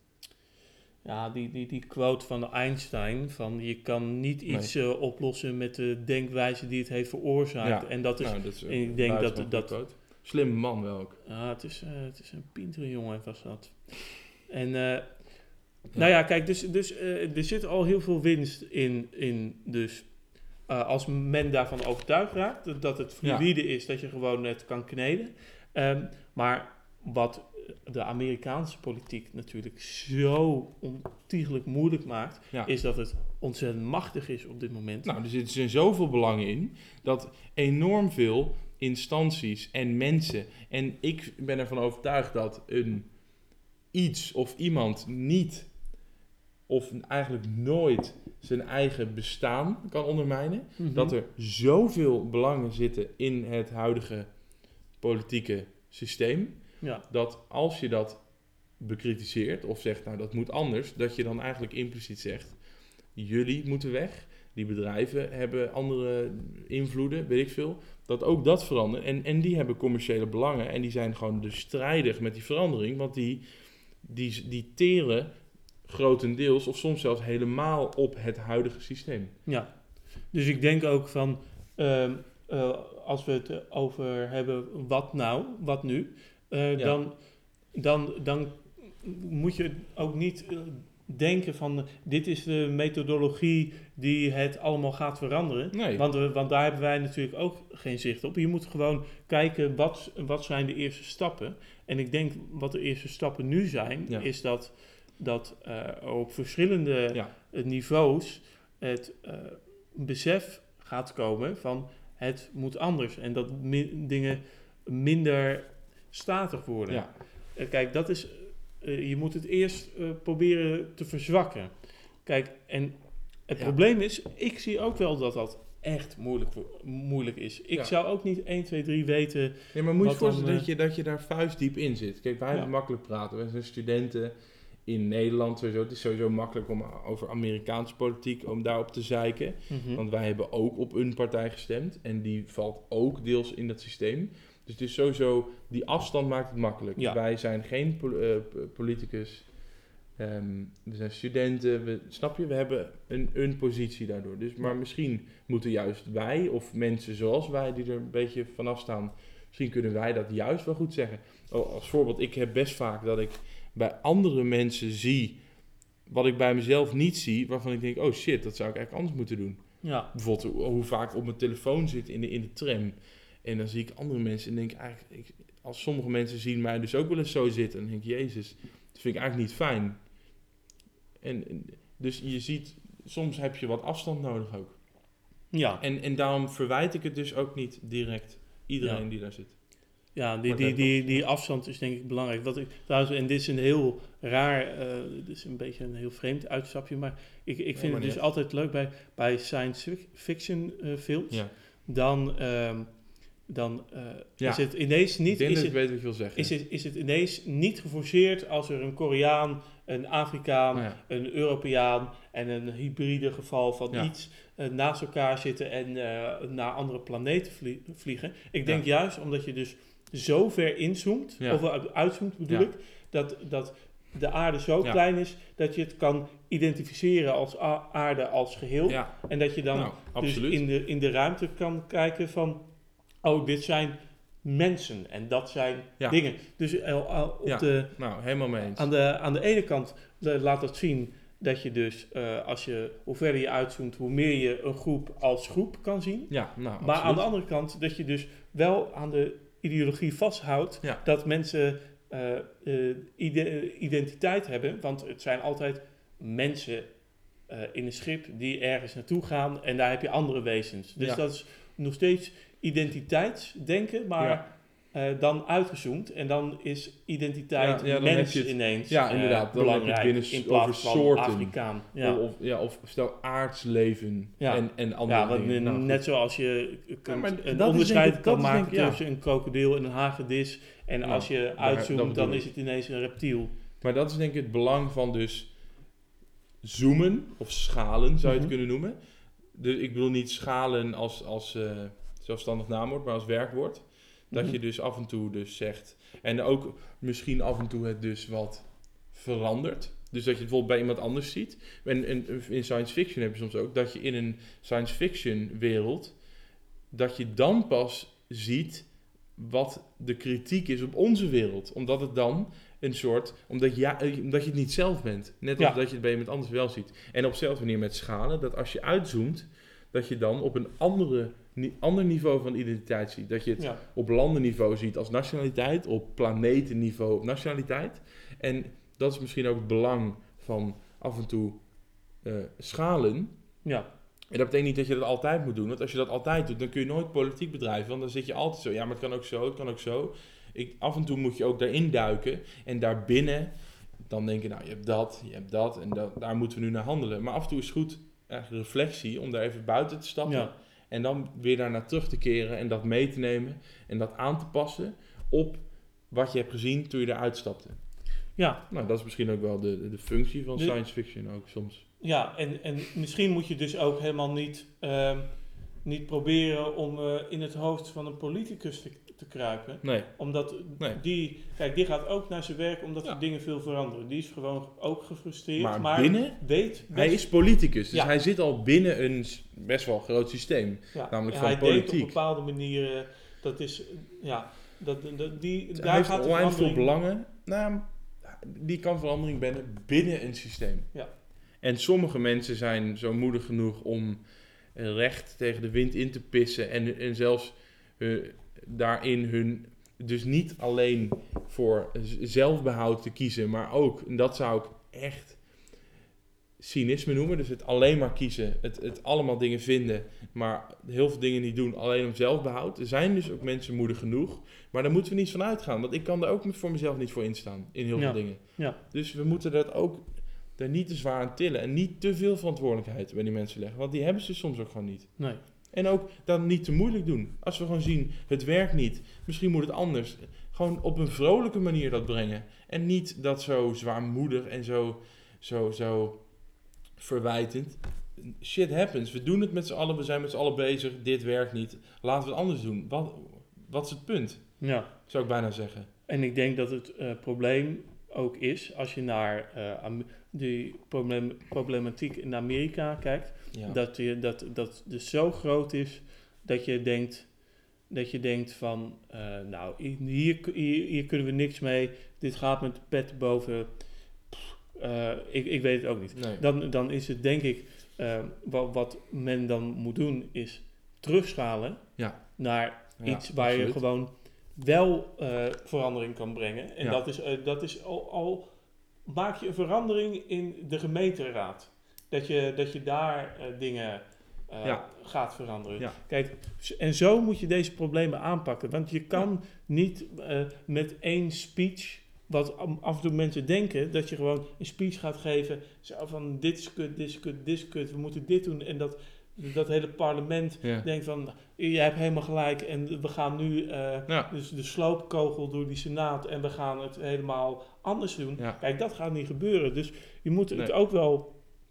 ja, die, die, die quote van Einstein van je kan niet iets nee. uh, oplossen met de denkwijze die het heeft veroorzaakt. Ja. En dat is, nou, dat is en ik denk dat... dat, dat slim man wel ook. Ja, het is, uh, het is een pintere jongen was dat. En... Uh, ja. Nou ja, kijk, dus, dus uh, er zit al heel veel winst in, in dus uh, als men daarvan overtuigd raakt, dat, dat het fluïde ja. is, dat je gewoon net kan kneden. Um, maar wat de Amerikaanse politiek natuurlijk zo ontiegelijk moeilijk maakt, Ja. is dat het ontzettend machtig is op dit moment. Nou, er zitten zijn zoveel belangen in dat enorm veel instanties en mensen, en ik ben ervan overtuigd dat een iets of iemand niet of eigenlijk nooit zijn eigen bestaan kan ondermijnen, Mhm. dat er zoveel belangen zitten in het huidige politieke systeem, Ja, dat als je dat bekritiseert of zegt, nou dat moet anders, dat je dan eigenlijk impliciet zegt, jullie moeten weg, die bedrijven hebben andere invloeden, weet ik veel, dat ook dat verandert. En, en die hebben commerciële belangen en die zijn gewoon dus strijdig met die verandering, want die, die, die teren grotendeels of soms zelfs helemaal op het huidige systeem. ja. Dus ik denk ook van, ehm, eh, als we het over hebben, wat nou, wat nu, eh, Ja. dan, dan, dan moet je ook niet eh, denken van, uh, dit is de methodologie die het allemaal gaat veranderen. Nee. Want, uh, want daar hebben wij natuurlijk ook geen zicht op. Je moet gewoon kijken, wat, wat zijn de eerste stappen? En ik denk, wat de eerste stappen nu zijn, Ja. is dat, dat uh, op verschillende Ja. uh, niveaus het uh, besef gaat komen van, het moet anders. En dat mi- dingen minder statig worden. Ja. Uh, kijk, dat is... Uh, je moet het eerst uh, proberen te verzwakken. Kijk, en het Ja. probleem is, ik zie ook wel dat dat echt moeilijk, wo- moeilijk is. Ik Ja. zou ook niet één, twee, drie weten... Nee, maar moet je Wat je voorstellen dan, dat, je, dat je daar vuistdiep in zit. Kijk, wij Ja. hebben makkelijk praten. Wij zijn studenten in Nederland sowieso. Het is sowieso makkelijk om over Amerikaanse politiek, om daarop te zeiken. Mhm. Want wij hebben ook op een partij gestemd. En die valt ook deels in dat systeem. Dus het is sowieso, die afstand maakt het makkelijk. Ja. Wij zijn geen pol- eh, p- politicus. Ehm, we zijn studenten. We, snap je? We hebben een, een positie daardoor. Dus, maar misschien moeten juist wij, of mensen zoals wij, die er een beetje vanaf staan, misschien kunnen wij dat juist wel goed zeggen. Oh, als voorbeeld, ik heb best vaak dat ik bij andere mensen zie wat ik bij mezelf niet zie, waarvan ik denk, oh shit, dat zou ik eigenlijk anders moeten doen. Ja, Bijvoorbeeld hoe, hoe vaak ik op mijn telefoon zit in de, in de tram. En dan zie ik andere mensen en denk eigenlijk, ik, als sommige mensen zien mij dus ook wel eens zo zitten, dan denk ik, jezus, dat vind ik eigenlijk niet fijn. En, en dus je ziet, soms heb je wat afstand nodig ook. ja. En, en daarom verwijt ik het dus ook niet direct iedereen Ja. die daar zit. Ja, die, Maar die, dat- die, die afstand is denk ik belangrijk. Wat ik, trouwens, en dit is een heel raar, uh, dit is een beetje een heel vreemd uitstapje, maar ik, ik vind maar het dus niet. altijd leuk bij, bij science fiction uh, films. Ja. Dan, um, dan uh, Ja. is het ineens niet... Ik denk is dat het, ik weet wat je wil zeggen. Is het, is het ineens niet geforceerd als er een Koreaan, een Afrikaan, Nou ja. een Europeaan en een hybride geval van Ja. iets uh, naast elkaar zitten en uh, naar andere planeten vlie- vliegen. Ik denk Ja. juist omdat je dus zo ver inzoomt, Ja. of uh, uitzoomt bedoel Ja. ik, dat, dat de aarde zo Ja. klein is dat je het kan identificeren als a- aarde als geheel. Ja, En dat je dan nou, dus absoluut. in de, in de ruimte kan kijken van, oh, dit zijn mensen en dat zijn Ja. dingen. Dus uh, uh, op Ja. de, Nou, helemaal mee eens. aan, de, aan de ene kant uh, laat dat zien dat je dus, uh, als je, hoe verder je uitzoomt, hoe meer je een groep als groep kan zien. Ja, nou, Maar aan absoluut. de andere kant dat je dus wel aan de ideologie vasthoudt Ja. dat mensen uh, uh, ide- identiteit hebben, want het zijn altijd mensen uh, in een schip die ergens naartoe gaan en daar heb je andere wezens. Dus Ja. dat is nog steeds identiteitsdenken, maar Ja. uh, dan uitgezoomd en dan is identiteit Ja, ja, dan mens heb je het- ineens ja, uh, inderdaad, dan belangrijk heb je het binnen in plaats over van soorten. Afrikaan. Ja. Of, ja, of stel aardsleven Ja. en, en andere Ja, want dingen. Nou, net goed. zoals je kunt Ja, maar een dat is onderscheid denk ik- kan dat is maken denk ik, ja. tussen een krokodil en een hagedis. En Nou, als je daar- dat uitzoomt, bedoel dan ik. is het ineens een reptiel. Maar dat is denk ik het belang van dus zoomen, of schalen zou je het Mhm. kunnen noemen. Dus ik bedoel niet schalen als, als uh, zelfstandig naamwoord, maar als werkwoord. Dat Mhm. je dus af en toe dus zegt, en ook misschien af en toe het dus wat verandert. Dus dat je het bijvoorbeeld bij iemand anders ziet. En, en in science fiction heb je soms ook dat je in een science fiction wereld, dat je dan pas ziet wat de kritiek is op onze wereld. Omdat het dan een soort, omdat, ja, omdat je het niet zelf bent. Net als Ja. dat je het bij iemand anders wel ziet. En op dezelfde manier met schalen, dat als je uitzoomt, dat je dan op een andere ni- ander niveau van identiteit ziet. Dat je het Ja. op landenniveau ziet als nationaliteit, op planetenniveau op nationaliteit. En dat is misschien ook het belang van af en toe uh, schalen. Ja. En dat betekent niet dat je dat altijd moet doen. Want als je dat altijd doet, dan kun je nooit politiek bedrijven. Want dan zit je altijd zo, ja, maar het kan ook zo, het kan ook zo. Ik, af en toe moet je ook daarin duiken. En daarbinnen, dan denk je, nou, je hebt dat, je hebt dat. En dat, daar moeten we nu naar handelen. Maar af en toe is het goed, eigenlijk reflectie, om daar even buiten te stappen. Ja. En dan weer daarnaar terug te keren en dat mee te nemen. En dat aan te passen op wat je hebt gezien toen je eruit stapte. Ja. Nou, dat is misschien ook wel de, de functie van De, science fiction ook soms. Ja, en, en misschien moet je dus ook helemaal niet, uh, niet proberen om uh, in het hoofd van een politicus te, te kruipen. Nee. Omdat nee. die, kijk, die gaat ook naar zijn werk omdat ja. die dingen veel veranderen. Die is gewoon ook gefrustreerd. Maar, maar binnen, weet best, hij is politicus, dus ja. hij zit al binnen een best wel groot systeem. Ja. Namelijk ja, van hij politiek. denkt op bepaalde manieren, dat is, ja, dat, dat, die, Dus daar hij heeft gaat de onwijs veel verandering... belangen. Nou, die kan verandering binnen, binnen een systeem. Ja. En sommige mensen zijn zo moedig genoeg om recht tegen de wind in te pissen. En, en zelfs uh, daarin hun, dus niet alleen voor zelfbehoud te kiezen, maar ook, en dat zou ik echt cynisme noemen. Dus het alleen maar kiezen, het, het allemaal dingen vinden, maar heel veel dingen niet doen, alleen om zelfbehoud. Er zijn dus ook mensen moedig genoeg, maar daar moeten we niet van uitgaan. Want ik kan er ook voor mezelf niet voor instaan, in heel ja. veel dingen. Ja. Dus we moeten dat ook daar niet te zwaar aan tillen en niet te veel verantwoordelijkheid bij die mensen leggen, want die hebben ze soms ook gewoon niet. Nee. En ook dan niet te moeilijk doen. Als we gewoon zien, het werkt niet, misschien moet het anders. Gewoon op een vrolijke manier dat brengen. En niet dat zo zwaarmoedig en zo, zo, zo verwijtend. Shit happens, we doen het met z'n allen, we zijn met z'n allen bezig, dit werkt niet. Laten we het anders doen. Wat, wat is het punt? Ja. Zou ik bijna zeggen. En ik denk dat het uh, probleem ook is, als je naar uh, Am- die problem- problematiek in Amerika kijkt, Ja. dat, je, dat dat dus zo groot is dat je denkt, dat je denkt van, uh, nou, hier, hier, hier kunnen we niks mee, dit gaat met de pet boven, Pff, uh, ik, ik weet het ook niet. Nee. Dan, dan is het denk ik, uh, wat, wat men dan moet doen, is terugschalen Ja. naar Ja, iets waar absoluut. je gewoon wel uh, verandering kan brengen. En Ja. dat is, uh, dat is al, al maak je een verandering in de gemeenteraad. Dat je, dat je daar uh, dingen uh, Ja. gaat veranderen. Ja. Kijk, en zo moet je deze problemen aanpakken. Want je kan ja. niet uh, met één speech, wat af en toe mensen denken, dat je gewoon een speech gaat geven, zo van dit is kut, dit is kut, dit is kut, we moeten dit doen. En dat, dat hele parlement Ja. denkt van, jij hebt helemaal gelijk en we gaan nu uh, Ja. dus de sloopkogel door die senaat en we gaan het helemaal anders doen. Ja. Kijk, dat gaat niet gebeuren. Dus je moet het Nee. ook wel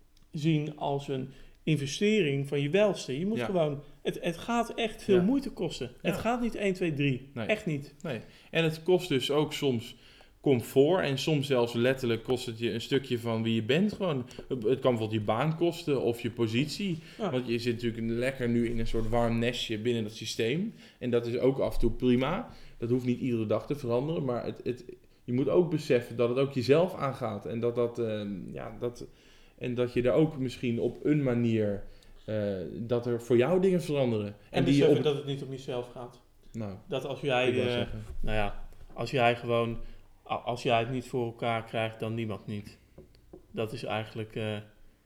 zien als een investering van je welste. Je moet Ja. gewoon, het, het gaat echt veel Ja. moeite kosten. Ja. Het gaat niet één, twee, drie. Nee. Echt niet. Nee. En het kost dus ook soms comfort en soms zelfs letterlijk kost het je een stukje van wie je bent. Gewoon. Het kan bijvoorbeeld je baan kosten of je positie. Ja. Want je zit natuurlijk lekker nu in een soort warm nestje binnen dat systeem. En dat is ook af en toe prima. Dat hoeft niet iedere dag te veranderen. Maar het, het, je moet ook beseffen dat het ook jezelf aangaat. En dat, dat, uh, ja, dat, en dat je daar ook misschien op een manier, uh, dat er voor jou dingen veranderen. En, En en die je beseffen op, dat het niet om jezelf gaat. nou, Dat als ik jij, wou uh, zeggen. nou ja, als jij gewoon, als jij het niet voor elkaar krijgt, dan niemand niet. Dat is eigenlijk... Uh,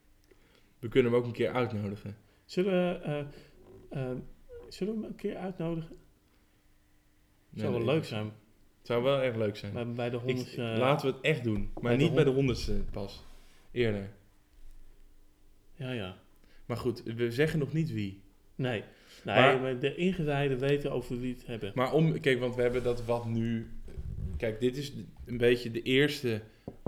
We kunnen hem ook een keer uitnodigen. zullen, we, uh, uh, zullen we hem een keer uitnodigen? Nee, Zou wel nee, leuk zijn. Het zou wel echt leuk zijn. Bij, bij de Ik, honderdste... Uh, laten we het echt doen. Maar bij de niet bij de hond- honderdste pas. Eerder. Ja, ja. Maar goed, we zeggen nog niet wie. Nee. Nee, Maar- maar de ingewijden weten over wie het hebben. Maar om, kijk, want we hebben dat wat nu. Kijk, dit is een beetje de eerste.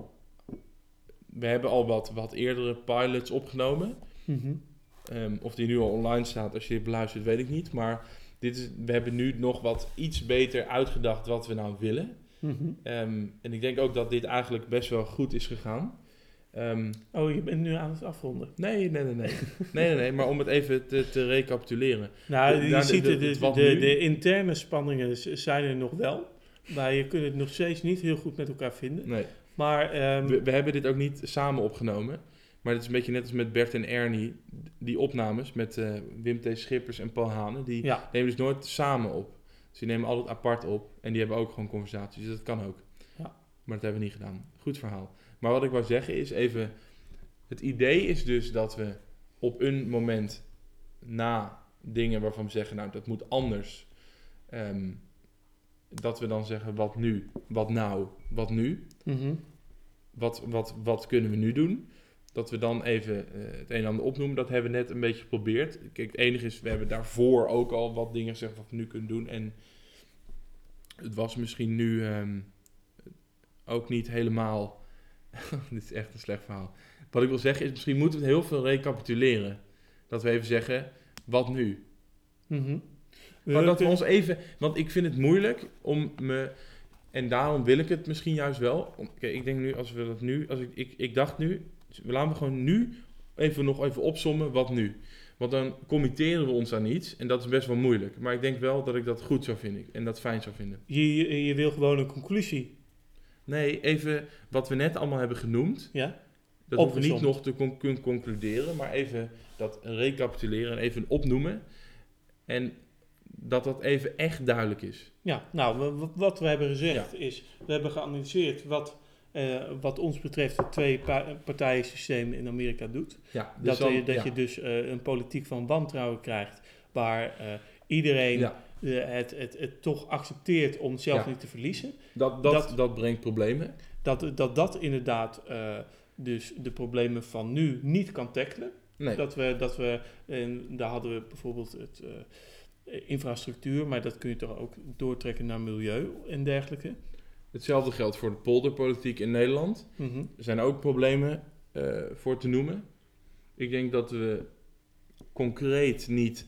We hebben al wat, wat eerdere pilots opgenomen. Mm-hmm. Um, of die nu al online staat, als je dit beluistert, weet ik niet. Maar dit is, we hebben nu nog wat iets beter uitgedacht wat we nou willen. Mm-hmm. Um, en ik denk ook dat dit eigenlijk best wel goed is gegaan. Um, Oh, je bent nu aan het afronden. nee, nee, nee, nee. nee, nee, nee. Maar om het even te, te recapituleren. Nou, De- je daar de- ziet de- de, de, het wat de, nu- de interne spanningen z- zijn er nog wel. Maar je kunt het nog steeds niet heel goed met elkaar vinden. Nee. Maar, ehm, We, we hebben dit ook niet samen opgenomen. Maar het is een beetje net als met Bert en Ernie, die opnames met uh, Wim T. Schippers en Paul Hane. Die Ja. nemen dus nooit samen op. Dus die nemen altijd apart op en die hebben ook gewoon conversaties. Dus dat kan ook. Ja. Maar dat hebben we niet gedaan. Goed verhaal. Maar wat ik wou zeggen is even... Het idee is dus dat we op een moment na dingen waarvan we zeggen... Nou, dat moet anders. Um, dat we dan zeggen, wat nu? Wat nou? Wat nu? Mm-hmm. Wat, wat, wat kunnen we nu doen? Dat we dan even uh, het een en ander opnoemen. Dat hebben we net een beetje geprobeerd. Kijk, het enige is, we hebben daarvoor ook al wat dingen gezegd wat we nu kunnen doen. En het was misschien nu um, ook niet helemaal... Dit is echt een slecht verhaal. Wat ik wil zeggen is, misschien moeten we heel veel recapituleren. Dat we even zeggen, wat nu? Mm-hmm. Maar dat we ons even... Want ik vind het moeilijk om me... En daarom wil ik het misschien juist wel. Om, kijk, ik denk nu, als we dat nu... Als ik, ik, ik dacht nu... We laten we gewoon nu even nog even opsommen wat nu. Want dan committeren we ons aan iets. En dat is best wel moeilijk. Maar ik denk wel dat ik dat goed zou vinden. En dat fijn zou vinden. Je, je, je wil gewoon een conclusie. Nee, even wat we net allemaal hebben genoemd. Ja? Dat hoeven we niet nog te con- kunnen concluderen. Maar even dat recapituleren en even opnoemen. En dat dat even echt duidelijk is. Ja, nou, w- wat we hebben gezegd Ja. is... We hebben geanalyseerd wat... Uh, wat ons betreft het twee-partijen-systeem in Amerika doet. Ja, dus dat dan, je, dat ja. je dus uh, een politiek van wantrouwen krijgt... waar uh, iedereen ja. uh, het, het, het toch accepteert om zelf ja. niet te verliezen. Dat, dat, dat, dat brengt problemen. Dat dat, dat inderdaad uh, dus de problemen van nu niet kan tackelen. Nee. Dat we, dat we en daar hadden we bijvoorbeeld het uh, infrastructuur... maar dat kun je toch ook doortrekken naar milieu en dergelijke... Hetzelfde geldt voor de polderpolitiek in Nederland. Mm-hmm. Er zijn ook problemen uh, voor te noemen. Ik denk dat we concreet niet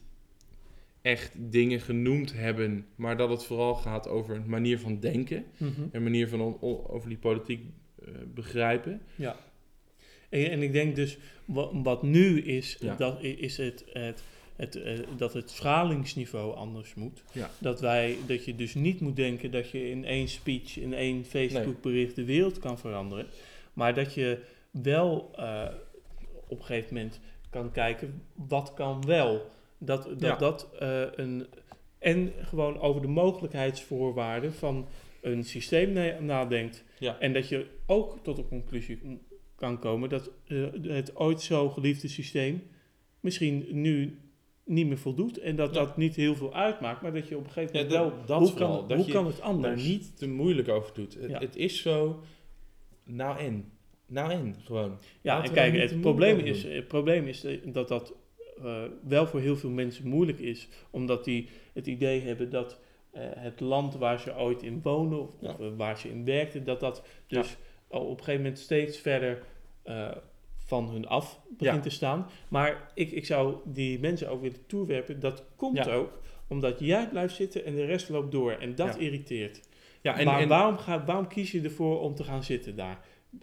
echt dingen genoemd hebben, maar dat het vooral gaat over een manier van denken. Mm-hmm. Een manier van on- on- over die politiek uh, begrijpen. Ja. En, en ik denk dus, wat, wat nu is, Ja. dat is het... het Het, uh, dat het schalingsniveau anders moet. Ja. Dat, wij, dat je dus niet moet denken dat je in één speech, in één Facebook bericht de wereld kan veranderen. Maar dat je wel uh, op een gegeven moment kan kijken, wat kan wel? Dat dat, ja. dat uh, een... En gewoon over de mogelijkheidsvoorwaarden van een systeem na- nadenkt. Ja. En dat je ook tot de conclusie kan komen dat uh, het ooit zo geliefde systeem misschien nu niet meer voldoet en dat ja. dat niet heel veel uitmaakt, maar dat je op een gegeven moment ja, dat, wel, dat hoe, vooral, kan, dat hoe je kan het anders? Daar niet te moeilijk over doet. Het, ja. het is zo, nou en, nou en, gewoon. Ja, Laten en kijk, het probleem, is, het probleem is dat dat uh, wel voor heel veel mensen moeilijk is, omdat die het idee hebben dat uh, het land waar ze ooit in wonen of, ja. of uh, waar ze in werkten, dat dat dus ja. op een gegeven moment steeds verder uh, van hun af begint ja. te staan. Maar ik, ik zou die mensen ook willen toewerpen. Dat komt ja. ook omdat jij blijft zitten en de rest loopt door. En dat ja. irriteert. Ja, en, maar en, waarom, ga, waarom kies je ervoor om te gaan zitten daar?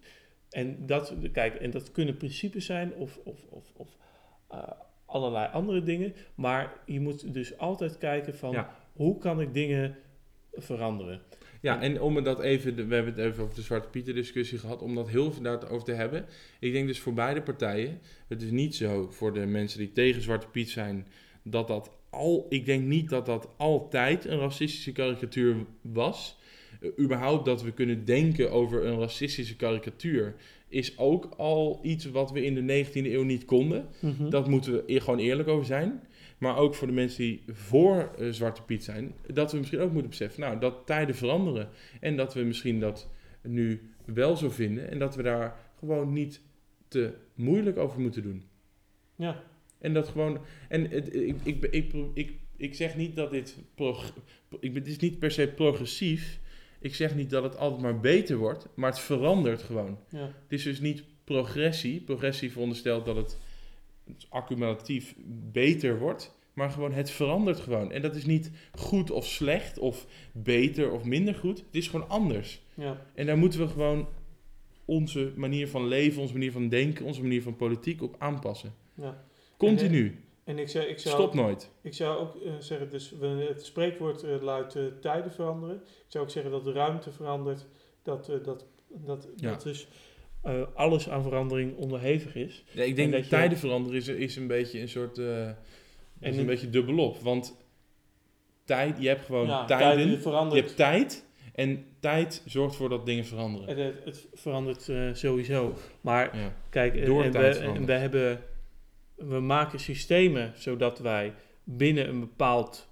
En dat, kijk, en dat kunnen principes zijn of, of, of, of uh, allerlei andere dingen. Maar je moet dus altijd kijken van ja. hoe kan ik dingen veranderen? Ja, en om dat even, we hebben het even over de Zwarte Pieter discussie gehad, om dat heel veel daarover te hebben. Ik denk dus voor beide partijen, het is niet zo voor de mensen die tegen Zwarte Piet zijn, dat dat al, ik denk niet dat dat altijd een racistische karikatuur was. Uh, überhaupt dat we kunnen denken over een racistische karikatuur is ook al iets wat we in de negentiende eeuw niet konden. Mm-hmm. Dat moeten we er gewoon eerlijk over zijn. Maar ook voor de mensen die voor uh, Zwarte Piet zijn, dat we misschien ook moeten beseffen, nou, dat tijden veranderen. En dat we misschien dat nu wel zo vinden en dat we daar gewoon niet te moeilijk over moeten doen. Ja. En dat gewoon, en het, ik, ik, ik, ik, ik zeg niet dat dit, prog, ik, het is niet per se progressief. Ik zeg niet dat het altijd maar beter wordt, maar het verandert gewoon. Ja. Het is dus niet progressie. Progressie veronderstelt dat het accumulatief beter wordt, maar gewoon het verandert gewoon. En dat is niet goed of slecht of beter of minder goed. Het is gewoon anders. Ja. En daar moeten we gewoon onze manier van leven, onze manier van denken, onze manier van politiek op aanpassen. Ja. Continu. En, en ik zou, ik zou, Stop nooit. Ik zou ook uh, zeggen, dus het spreekwoord uh, luidt uh, tijden veranderen. Ik zou ook zeggen dat de ruimte verandert. Dat, uh, dat, dat, ja. dat dus uh, alles aan verandering onderhevig is. Ja, ik denk dat dat je- tijden veranderen is, is een beetje een soort... Uh, is En een een- beetje dubbelop. Want tijd, je hebt gewoon Ja, tijden. tijd verandert. Je hebt tijd. En tijd zorgt ervoor dat dingen veranderen. Het, het, het verandert uh, sowieso. Maar Ja. kijk, uh, Door en, tijd we, en verandert. we hebben... We maken systemen zodat wij binnen een bepaald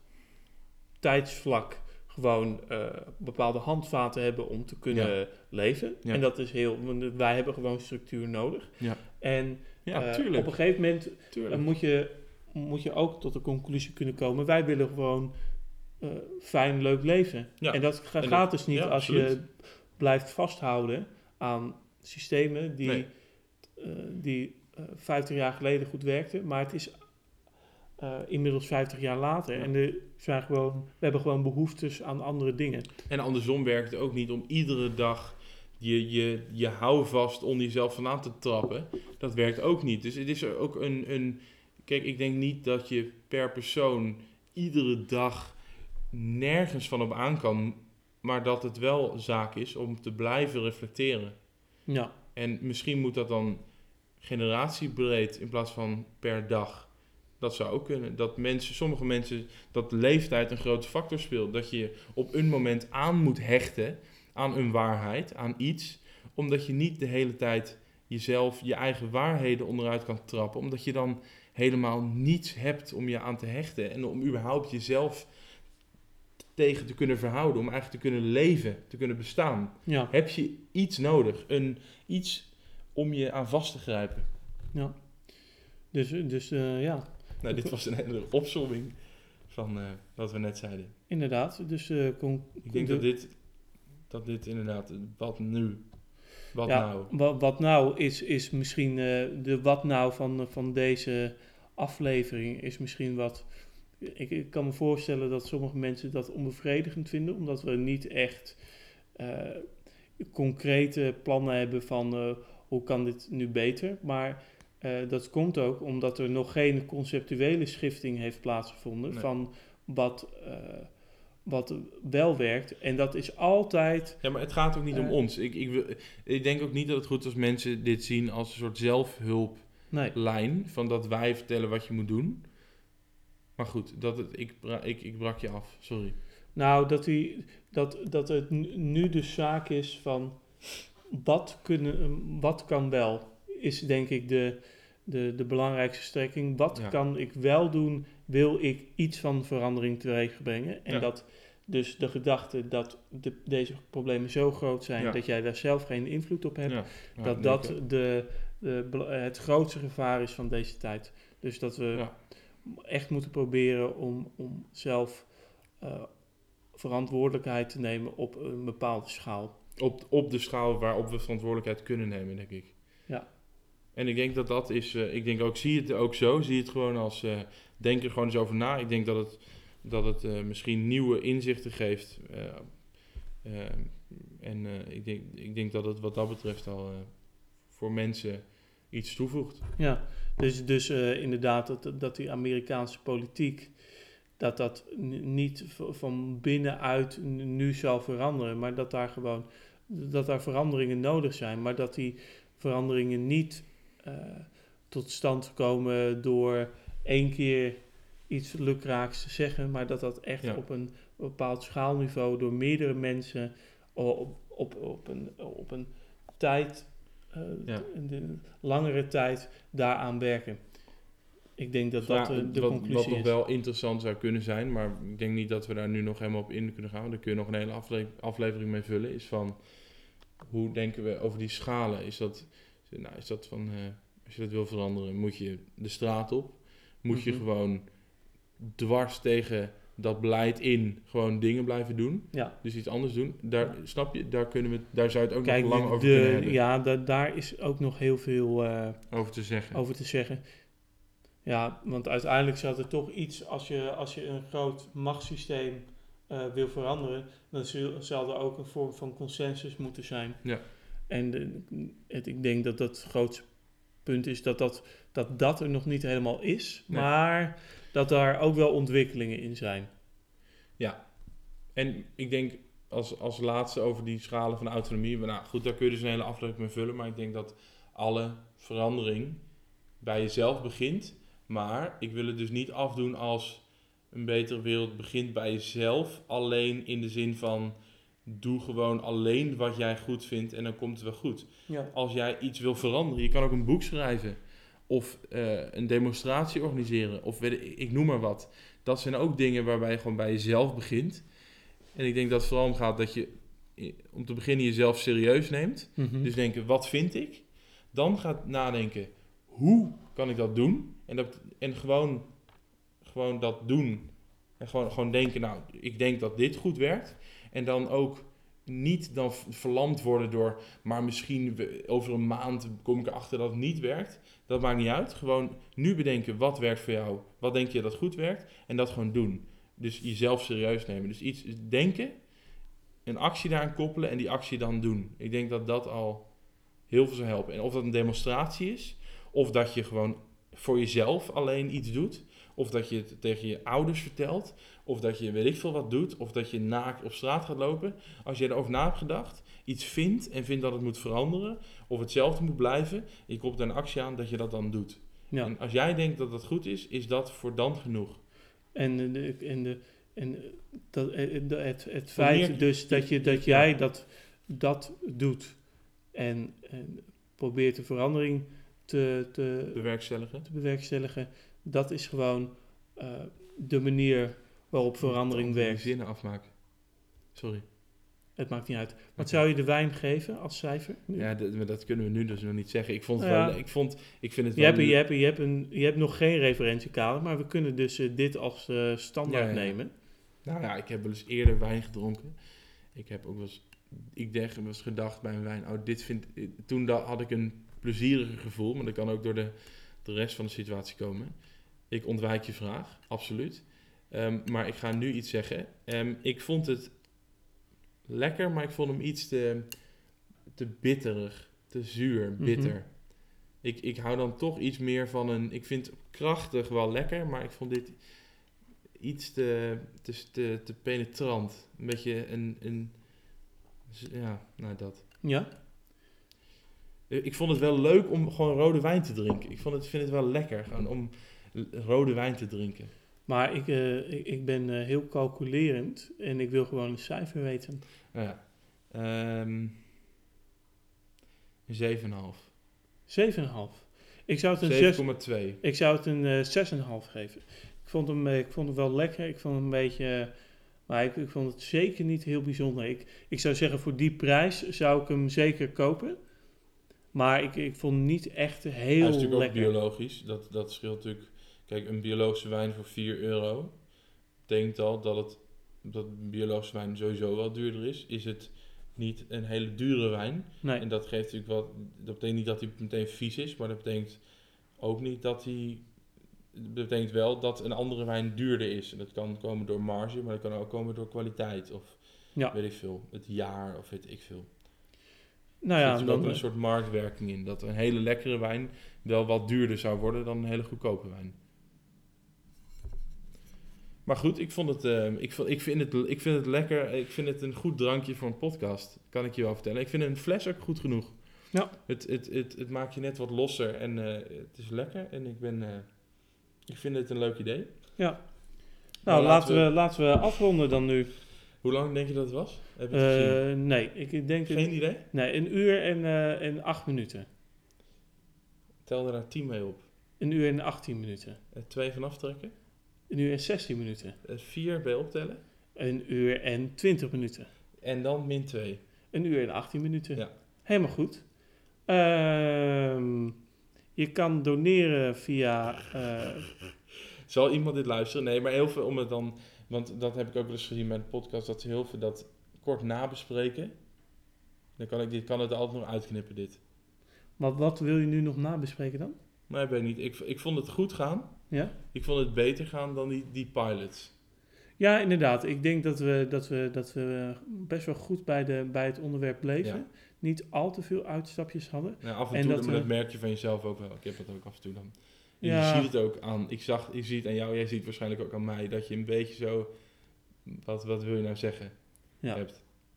tijdsvlak gewoon uh, bepaalde handvaten hebben om te kunnen Ja. leven. Ja. En dat is heel... want wij hebben gewoon structuur nodig. Ja. En Ja, uh, tuurlijk. op een gegeven moment tuurlijk. uh, moet, je, moet je ook tot de conclusie kunnen komen. Wij willen gewoon uh, fijn, leuk leven. Ja. En dat gaat En dat- dus niet ja, als absoluut. je blijft vasthouden aan systemen die, Nee. uh, die uh, vijftig jaar geleden goed werkten. Maar het is uh, inmiddels vijftig jaar later. Ja. En er zijn gewoon, we hebben gewoon behoeftes aan andere dingen. En andersom werkt het ook niet om iedere dag je, je, je houvast onder jezelf vandaan te trappen. Dat werkt ook niet. Dus het is er ook een, een... Kijk, ik denk niet dat je per persoon iedere dag nergens van op aan kan. Maar dat het wel zaak is om te blijven reflecteren. Ja, En misschien moet dat dan generatiebreed in plaats van per dag. Dat zou ook kunnen. Dat mensen, sommige mensen, dat leeftijd een grote factor speelt. Dat je op een moment aan moet hechten aan een waarheid, aan iets. Omdat je niet de hele tijd jezelf, je eigen waarheden onderuit kan trappen. Omdat je dan helemaal niets hebt om je aan te hechten. En om überhaupt jezelf tegen te kunnen verhouden. Om eigenlijk te kunnen leven, te kunnen bestaan. ja, Heb je iets nodig. Een, iets om je aan vast te grijpen. ja. Dus, dus uh, ja, Nou, dit was een hele opzomming van uh, wat we net zeiden. inderdaad. Dus, uh, con- Ik denk de- dat dit, dat dit inderdaad, wat nu, wat ja, nou. Wat, wat nou is, is misschien uh, de wat nou van, van deze aflevering is misschien wat... Ik, ik kan me voorstellen dat sommige mensen dat onbevredigend vinden, omdat we niet echt uh, concrete plannen hebben van uh, hoe kan dit nu beter. Maar uh, dat komt ook omdat er nog geen conceptuele schifting heeft plaatsgevonden Nee. van wat... Uh, wat wel werkt. En dat is altijd... Ja, maar het gaat ook niet om Uh, ons. Ik, ik, wil, ik denk ook niet dat het goed is als mensen dit zien als een soort zelfhulplijn. Nee. Van dat wij vertellen wat je moet doen. Maar goed, dat het, ik, bra- ik, ik brak je af, sorry. Nou, dat, die, dat, dat het nu de zaak is van... Wat, kunnen, wat kan wel? Is denk ik de, de, de belangrijkste strekking. Wat Ja. kan ik wel doen? Wil ik iets van verandering teweeg brengen? En Ja. dat dus de gedachte dat de, deze problemen zo groot zijn... Ja. dat jij daar zelf geen invloed op hebt... Ja. Ja, dat nee, dat ik- de, de, bela- het grootste gevaar is van deze tijd. Dus dat we Ja. echt moeten proberen om, om zelf uh, verantwoordelijkheid te nemen op een bepaalde schaal. Op, op de schaal waarop we verantwoordelijkheid kunnen nemen, denk ik. Ja. En ik denk dat dat is, uh, ik denk ook, zie het ook zo, zie het gewoon als, uh, denk er gewoon eens over na. Ik denk dat het, dat het uh, misschien nieuwe inzichten geeft. Uh, uh, en uh, ik, denk, ik denk dat het wat dat betreft al uh, voor mensen iets toevoegt. Ja, dus, dus uh, inderdaad dat, dat die Amerikaanse politiek, dat dat n- niet v- van binnenuit n- nu zal veranderen, maar dat daar gewoon, dat daar veranderingen nodig zijn, maar dat die veranderingen niet uh, tot stand komen door één keer iets lukraaks te zeggen, maar dat dat echt Ja. op een bepaald schaalniveau door meerdere mensen op, op, op, een, op een tijd, uh, Ja. de langere tijd daaraan werken. Ik denk dat dat Ja, uh, de wat, conclusie wat nog is. wel interessant zou kunnen zijn, maar ik denk niet dat we daar nu nog helemaal op in kunnen gaan. Daar kun je nog een hele afle- aflevering mee vullen. Is van, hoe denken we over die schalen? Is dat, nou, is dat van, uh, als je dat wil veranderen, moet je de straat op? Moet je Mhm. gewoon dwars tegen dat beleid in gewoon dingen blijven doen? Ja. Dus iets anders doen? Daar, snap je? Daar, kunnen we, daar zou je het ook Kijk, nog lang de- over de- kunnen hebben. ja, da- daar is ook nog heel veel uh, Over te zeggen. over te zeggen. Ja, want uiteindelijk zal er toch iets, als je, als je een groot machtssysteem uh, wil veranderen, dan zul- zal er ook een vorm van consensus moeten zijn. Ja. En de, het, ik denk dat dat het grootste punt is dat dat, dat dat er nog niet helemaal is, Nee. maar dat daar ook wel ontwikkelingen in zijn. En ik denk als, als laatste over die schalen van autonomie. Nou goed, daar kun je dus een hele aflevering mee vullen. Maar ik denk dat alle verandering bij jezelf begint. Maar ik wil het dus niet afdoen als een betere wereld begint bij jezelf. Alleen in de zin van, doe gewoon alleen wat jij goed vindt en dan komt het wel goed. Ja. Als jij iets wil veranderen, je kan ook een boek schrijven. Of uh, een demonstratie organiseren. Of weet ik, ik noem maar wat. Dat zijn ook dingen waarbij je gewoon bij jezelf begint. En ik denk dat het vooral om gaat dat je om te beginnen jezelf serieus neemt. Mm-hmm. Dus denken, wat vind ik? Dan gaat nadenken, hoe kan ik dat doen? En, dat, en gewoon, gewoon dat doen. En gewoon, gewoon denken, nou, ik denk dat dit goed werkt. En dan ook niet dan verlamd worden door, maar misschien over een maand kom ik erachter dat het niet werkt. Dat maakt niet uit. Gewoon nu bedenken, wat werkt voor jou? Wat denk je dat goed werkt? En dat gewoon doen. Dus jezelf serieus nemen. Dus iets denken, een actie daaraan koppelen en die actie dan doen. Ik denk dat dat al heel veel zou helpen. En of dat een demonstratie is, of dat je gewoon voor jezelf alleen iets doet, of dat je het tegen je ouders vertelt, of dat je weet ik veel wat doet, of dat je naakt op straat gaat lopen. Als je erover na hebt gedacht, iets vindt en vindt dat het moet veranderen, of hetzelfde moet blijven, en je koppelt er een actie aan, dat je dat dan doet. Ja. En als jij denkt dat dat goed is, is dat voor dan genoeg. En, de, en, de, en dat, het, het feit meer, dus dat, je, dat jij dat, dat doet en, en probeert de verandering te, te, bewerkstelligen. te bewerkstelligen, dat is gewoon uh, de manier waarop verandering werkt. Zinnen afmaken. Sorry. Het maakt niet uit. Wat okay. zou je de wijn geven als cijfer? Nu? Ja, dat, dat kunnen we nu dus nog niet zeggen. Ik vond het ja. wel... Ik vond, ik vind het je, wel hebt, je, hebt, je, hebt een, je hebt nog geen referentiekader, maar we kunnen dus uh, dit als uh, standaard ja, ja. nemen. Nou ja, ik heb wel eens eerder wijn gedronken. Ik heb ook wel eens... Ik denk, wel eens gedacht bij een wijn... Oh, dit vind... Toen da- had ik een plezieriger gevoel, maar dat kan ook door de, de rest van de situatie komen. Ik ontwijk je vraag, absoluut. Um, maar ik ga nu iets zeggen. Um, ik vond het lekker, maar ik vond hem iets te, te bitterig, te zuur, bitter. Mm-hmm. Ik, ik hou dan toch iets meer van een... Ik vind krachtig wel lekker, maar ik vond dit iets te, te, te, te penetrant. Een beetje een, een... Ja, nou dat. Ja? Ik vond het wel leuk om gewoon rode wijn te drinken. Ik vond het, vind het wel lekker gewoon om rode wijn te drinken. Maar ik, uh, ik, ik ben uh, heel calculerend en ik wil gewoon een cijfer weten. Ja. Um, een zeven komma vijf. zeven komma vijf. Ik zou het een zeven komma twee. Ik zou het een uh, zes komma vijf geven. Ik vond, hem, ik vond hem wel lekker. Ik vond hem een beetje... Uh, maar ik, ik vond het zeker niet heel bijzonder. Ik, ik zou zeggen, voor die prijs zou ik hem zeker kopen. Maar ik, ik vond het niet echt heel lekker. Hij is natuurlijk lekker. ook biologisch. Dat, dat scheelt natuurlijk... Kijk, een biologische wijn voor vier euro... Denkt al dat het... Dat biologische wijn sowieso wel duurder is. Is het niet een hele dure wijn. Nee. En dat geeft natuurlijk wat... Dat betekent niet dat hij meteen vies is. Maar dat betekent ook niet dat hij... Dat betekent wel dat een andere wijn duurder is. En dat kan komen door marge, maar dat kan ook komen door kwaliteit. Of ja. weet ik veel. Het jaar of weet ik veel. Nou ja, er zit dan ook een soort marktwerking in. Dat een hele lekkere wijn wel wat duurder zou worden dan een hele goedkope wijn. Maar goed, ik vond het, uh, ik, vond, ik, vind het, ik vind het lekker. Ik vind het een goed drankje voor een podcast. Kan ik je wel vertellen. Ik vind een fles ook goed genoeg. Ja. Het, het, het, het maakt je net wat losser en uh, het is lekker. En ik ben... Uh, ik vind het een leuk idee. Ja. Nou, nou laten, we, we, laten we afronden dan nu. Hoe lang denk je dat het was? Heb je het uh, nee, ik denk... Geen het, idee? Nee, een uur en, uh, en acht minuten. Tel er daar tien mee op. Een uur en achttien minuten. Uh, twee van aftrekken? Een uur en zestien minuten. Uh, vier bij optellen? Een uur en twintig minuten. En dan min twee? Een uur en achttien minuten. Ja. Helemaal goed. Uh, je kan doneren via... Uh, Zal iemand dit luisteren? Nee, maar heel veel om het dan... Want dat heb ik ook wel eens gezien bij de podcast, dat ze heel veel dat kort nabespreken. Dan kan ik dit kan het altijd nog uitknippen, dit. Maar wat wil je nu nog nabespreken dan? Nee, ik weet niet. Ik, ik vond het goed gaan. Ja? Ik vond het beter gaan dan die, die pilots. Ja, inderdaad. Ik denk dat we, dat we, dat we best wel goed bij, de, bij het onderwerp bleven. Ja. Niet al te veel uitstapjes hadden. Ja, af en, en toe, dat, maar dat merk je van jezelf ook wel. Ik heb dat ook af en toe dan. Ja. Je ziet het ook aan, ik zag, je ziet het aan jou, jij ziet het waarschijnlijk ook aan mij, dat je een beetje zo, wat, wat wil je nou zeggen, ja. hebt.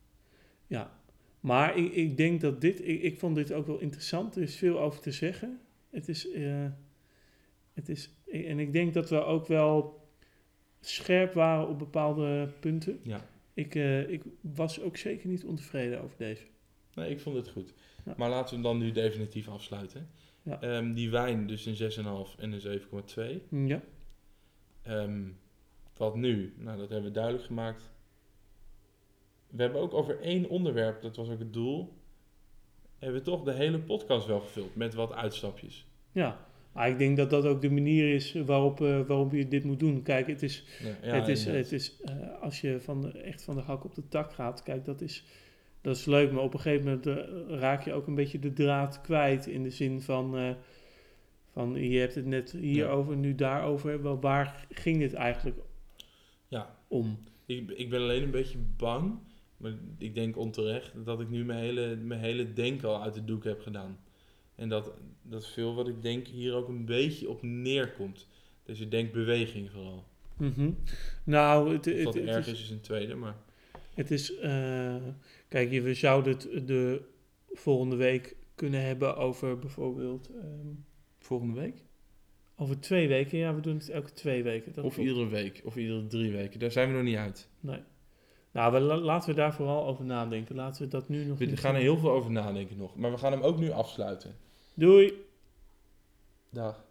Ja, maar ik, ik denk dat dit, ik, ik vond dit ook wel interessant. Er is veel over te zeggen. Het is, uh, het is, en ik denk dat we ook wel scherp waren op bepaalde punten. Ja. Ik, uh, ik was ook zeker niet ontevreden over deze. Nee, ik vond het goed. Ja. Maar laten we hem dan nu definitief afsluiten. Ja. Um, die wijn, dus een zes komma vijf en een zeven komma twee. Ja. Um, wat nu? Nou, dat hebben we duidelijk gemaakt. We hebben ook over één onderwerp, dat was ook het doel, hebben we toch de hele podcast wel gevuld met wat uitstapjes. Ja, maar ik denk dat dat ook de manier is waarop, uh, waarop je dit moet doen. Kijk, het is, ja, ja, het is, het is uh, als je van de, echt van de hak op de tak gaat, kijk, dat is, dat is leuk, maar op een gegeven moment uh, raak je ook een beetje de draad kwijt in de zin van, uh, van je hebt het net hierover, ja. nu daarover. Wel, waar ging dit eigenlijk ja. om? Ik, ik ben alleen een beetje bang, maar ik denk onterecht, dat ik nu mijn hele, mijn hele denken al uit de doek heb gedaan. En dat, dat veel wat ik denk hier ook een beetje op neerkomt. Deze denkbeweging vooral. Mm-hmm. Nou, het, het, wat het erg is, is, is een tweede, maar... Het is... Uh, kijk, we zouden het de volgende week kunnen hebben over bijvoorbeeld... Um, volgende week? Over twee weken, ja, we doen het elke twee weken. Dat of klopt. Iedere week, of iedere drie weken. Daar zijn we nog niet uit. Nee. Nou, we, laten we daar vooral over nadenken. Laten we dat nu nog We niet gaan er heel veel over nadenken nog. Maar we gaan hem ook nu afsluiten. Doei! Dag.